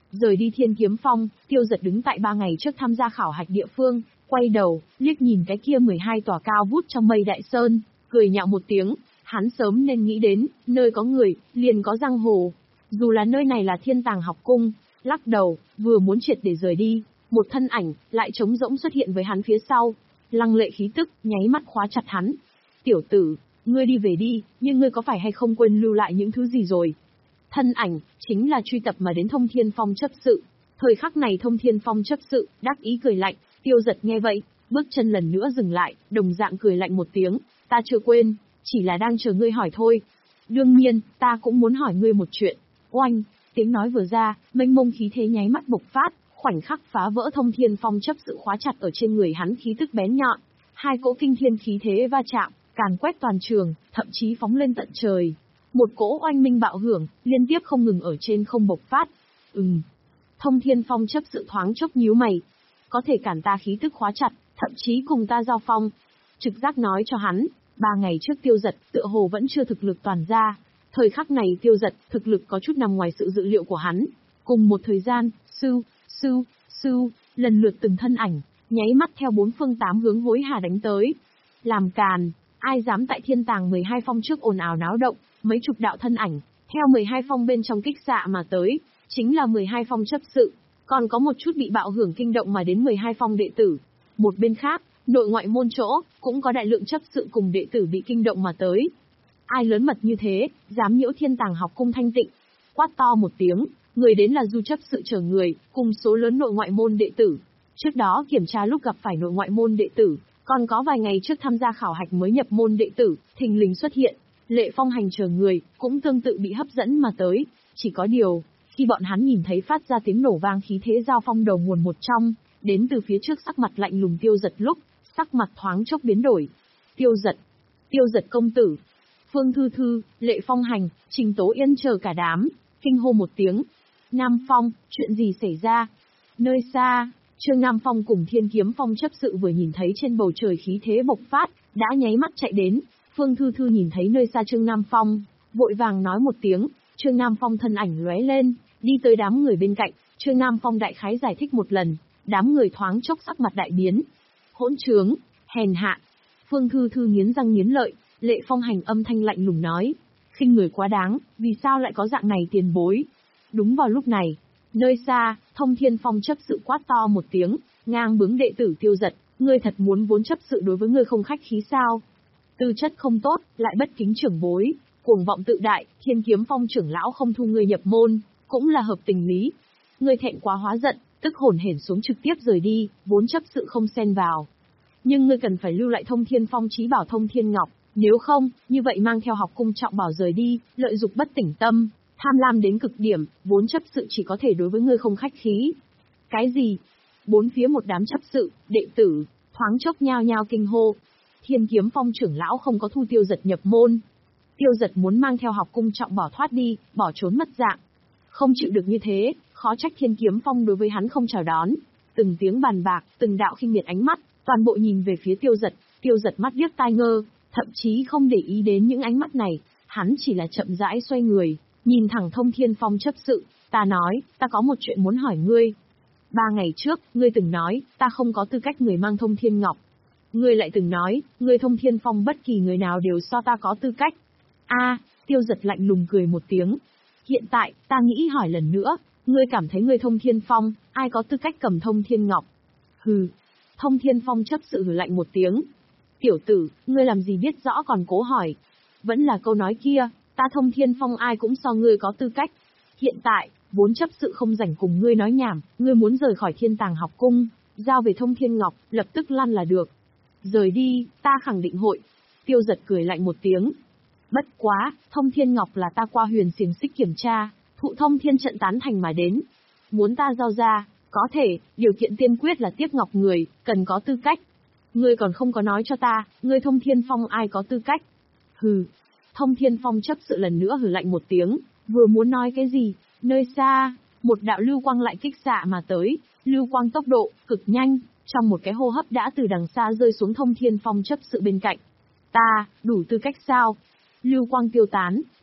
Rời đi Thiên Kiếm Phong, Tiêu Dật đứng tại ba ngày trước tham gia khảo hạch địa phương, quay đầu, liếc nhìn cái kia mười hai tòa cao vút trong mây đại sơn, cười nhạo một tiếng, hắn sớm nên nghĩ đến, nơi có người, liền có giang hồ. Dù là nơi này là Thiên Tàng học cung, lắc đầu, vừa muốn triệt để rời đi, một thân ảnh, lại trống rỗng xuất hiện với hắn phía sau. Lăng lệ khí tức, nháy mắt khóa chặt hắn. Tiểu tử, ngươi đi về đi, nhưng ngươi có phải hay không quên lưu lại những thứ gì rồi? Thân ảnh, chính là truy tập mà đến Thông Thiên Phong chấp sự. Thời khắc này Thông Thiên Phong chấp sự, đắc ý cười lạnh, Tiêu Dật nghe vậy, bước chân lần nữa dừng lại, đồng dạng cười lạnh một tiếng, ta chưa quên, chỉ là đang chờ ngươi hỏi thôi. Đương nhiên, ta cũng muốn hỏi ngươi một chuyện. Oanh, tiếng nói vừa ra, mênh mông khí thế nháy mắt bộc phát, khoảnh khắc phá vỡ Thông Thiên Phong chấp sự khóa chặt ở trên người hắn khí tức bén nhọn. Hai cỗ kinh thiên khí thế va chạm, càn quét toàn trường, thậm chí phóng lên tận trời. Một cỗ oanh minh bạo hưởng, liên tiếp không ngừng ở trên không bộc phát. Ừm. Thông Thiên Phong chấp sự thoáng chốc nhíu mày. Có thể cản ta khí tức khóa chặt, thậm chí cùng ta giao phong. Trực giác nói cho hắn, ba ngày trước Tiêu Dật, tựa hồ vẫn chưa thực lực toàn ra. Thời khắc này Tiêu Dật, thực lực có chút nằm ngoài sự dự liệu của hắn. Cùng một thời gian, sư, sư, sư, lần lượt từng thân ảnh, nháy mắt theo bốn phương tám hướng hối hả đánh tới. Làm càn, ai dám tại Thiên Tàng mười hai phong trước ồn ào náo động, mấy chục đạo thân ảnh, theo mười hai phong bên trong kích xạ mà tới, chính là mười hai phong chấp sự, còn có một chút bị bạo hưởng kinh động mà đến mười hai phong đệ tử. Một bên khác, nội ngoại môn chỗ, cũng có đại lượng chấp sự cùng đệ tử bị kinh động mà tới. Ai lớn mật như thế, dám nhiễu Thiên Tàng học cung thanh tịnh. Quát to một tiếng, người đến là du chấp sự chở người, cùng số lớn nội ngoại môn đệ tử. Trước đó kiểm tra lúc gặp phải nội ngoại môn đệ tử, còn có vài ngày trước tham gia khảo hạch mới nhập môn đệ tử, thình lình xuất hiện. Lệ Phong Hành chờ người, cũng tương tự bị hấp dẫn mà tới. Chỉ có điều, khi bọn hắn nhìn thấy phát ra tiếng nổ vang khí thế giao phong đầu nguồn một trong, đến từ phía trước sắc mặt lạnh lùng Tiêu Dật lúc, sắc mặt thoáng chốc biến đổi. Tiêu Dật, Tiêu Dật công tử, Phương Thư Thư, Lệ Phong Hành, Trình Tố Yên chờ cả đám, kinh hô một tiếng. Nam Phong, chuyện gì xảy ra? Nơi xa, Trương Nam Phong cùng Thiên Kiếm Phong chấp sự vừa nhìn thấy trên bầu trời khí thế bộc phát, đã nháy mắt chạy đến. Phương Thư Thư nhìn thấy nơi xa Trương Nam Phong, vội vàng nói một tiếng, Trương Nam Phong thân ảnh lóe lên, đi tới đám người bên cạnh, Trương Nam Phong đại khái giải thích một lần, đám người thoáng chốc sắc mặt đại biến. Hỗn trướng, hèn hạ. Phương Thư Thư nghiến răng nghiến lợi, Lệ Phong Hành âm thanh lạnh lùng nói, khinh người quá đáng, vì sao lại có dạng này tiền bối? Đúng vào lúc này, nơi xa, Thông Thiên Phong chấp sự quát to một tiếng, ngang bướng đệ tử Tiêu Dật, ngươi thật muốn vốn chấp sự đối với ngươi không khách khí sao? Tư chất không tốt, lại bất kính trưởng bối, cuồng vọng tự đại, Thiên Kiếm Phong trưởng lão không thu ngươi nhập môn, cũng là hợp tình lý. Ngươi thẹn quá hóa giận, tức hồn hển xuống trực tiếp rời đi, vốn chấp sự không xen vào. Nhưng ngươi cần phải lưu lại Thông Thiên Phong chí bảo Thông Thiên Ngọc, nếu không, như vậy mang theo học cung trọng bảo rời đi, lợi dụng bất tỉnh tâm, tham lam đến cực điểm, vốn chấp sự chỉ có thể đối với ngươi không khách khí. Cái gì? Bốn phía một đám chấp sự, đệ tử, thoáng chốc nhao nhao kinh hô. Thiên Kiếm Phong trưởng lão không có thu Tiêu Dật nhập môn. Tiêu Dật muốn mang theo học cung trọng bảo thoát đi, bỏ trốn mất dạng. Không chịu được như thế, khó trách Thiên Kiếm Phong đối với hắn không chào đón. Từng tiếng bàn bạc, từng đạo khinh miệt ánh mắt, toàn bộ nhìn về phía Tiêu Dật, Tiêu Dật mắt điếc tai ngơ, thậm chí không để ý đến những ánh mắt này, hắn chỉ là chậm rãi xoay người, nhìn thẳng Thông Thiên Phong chấp sự, ta nói, ta có một chuyện muốn hỏi ngươi. Ba ngày trước, ngươi từng nói, ta không có tư cách người mang Thông Thiên Ngọc. Ngươi lại từng nói, ngươi Thông Thiên Phong bất kỳ người nào đều so ta có tư cách. A, Tiêu Dật lạnh lùng cười một tiếng. Hiện tại, ta nghĩ hỏi lần nữa, ngươi cảm thấy ngươi Thông Thiên Phong, ai có tư cách cầm Thông Thiên Ngọc? Hừ. Thông Thiên Phong chấp sự hừ lạnh một tiếng. Tiểu tử, ngươi làm gì biết rõ còn cố hỏi. Vẫn là câu nói kia, ta Thông Thiên Phong ai cũng so ngươi có tư cách. Hiện tại, vốn chấp sự không rảnh cùng ngươi nói nhảm, ngươi muốn rời khỏi Thiên Tàng học cung, giao về Thông Thiên Ngọc, lập tức lăn là được. Rời đi, ta khẳng định hội. Tiêu Dật cười lạnh một tiếng. Bất quá, Thông Thiên Ngọc là ta qua huyền xiềng xích kiểm tra, thụ Thông Thiên trận tán thành mà đến. Muốn ta giao ra, có thể, điều kiện tiên quyết là tiếp ngọc người, cần có tư cách. Ngươi còn không có nói cho ta, ngươi Thông Thiên Phong ai có tư cách? Hừ. Thông Thiên Phong chấp sự lần nữa hừ lạnh một tiếng, vừa muốn nói cái gì, nơi xa, một đạo lưu quang lại kích xạ mà tới, lưu quang tốc độ, cực nhanh, trong một cái hô hấp đã từ đằng xa rơi xuống Thông Thiên Phong chấp sự bên cạnh. Ta, đủ tư cách sao? Lưu quang tiêu tán,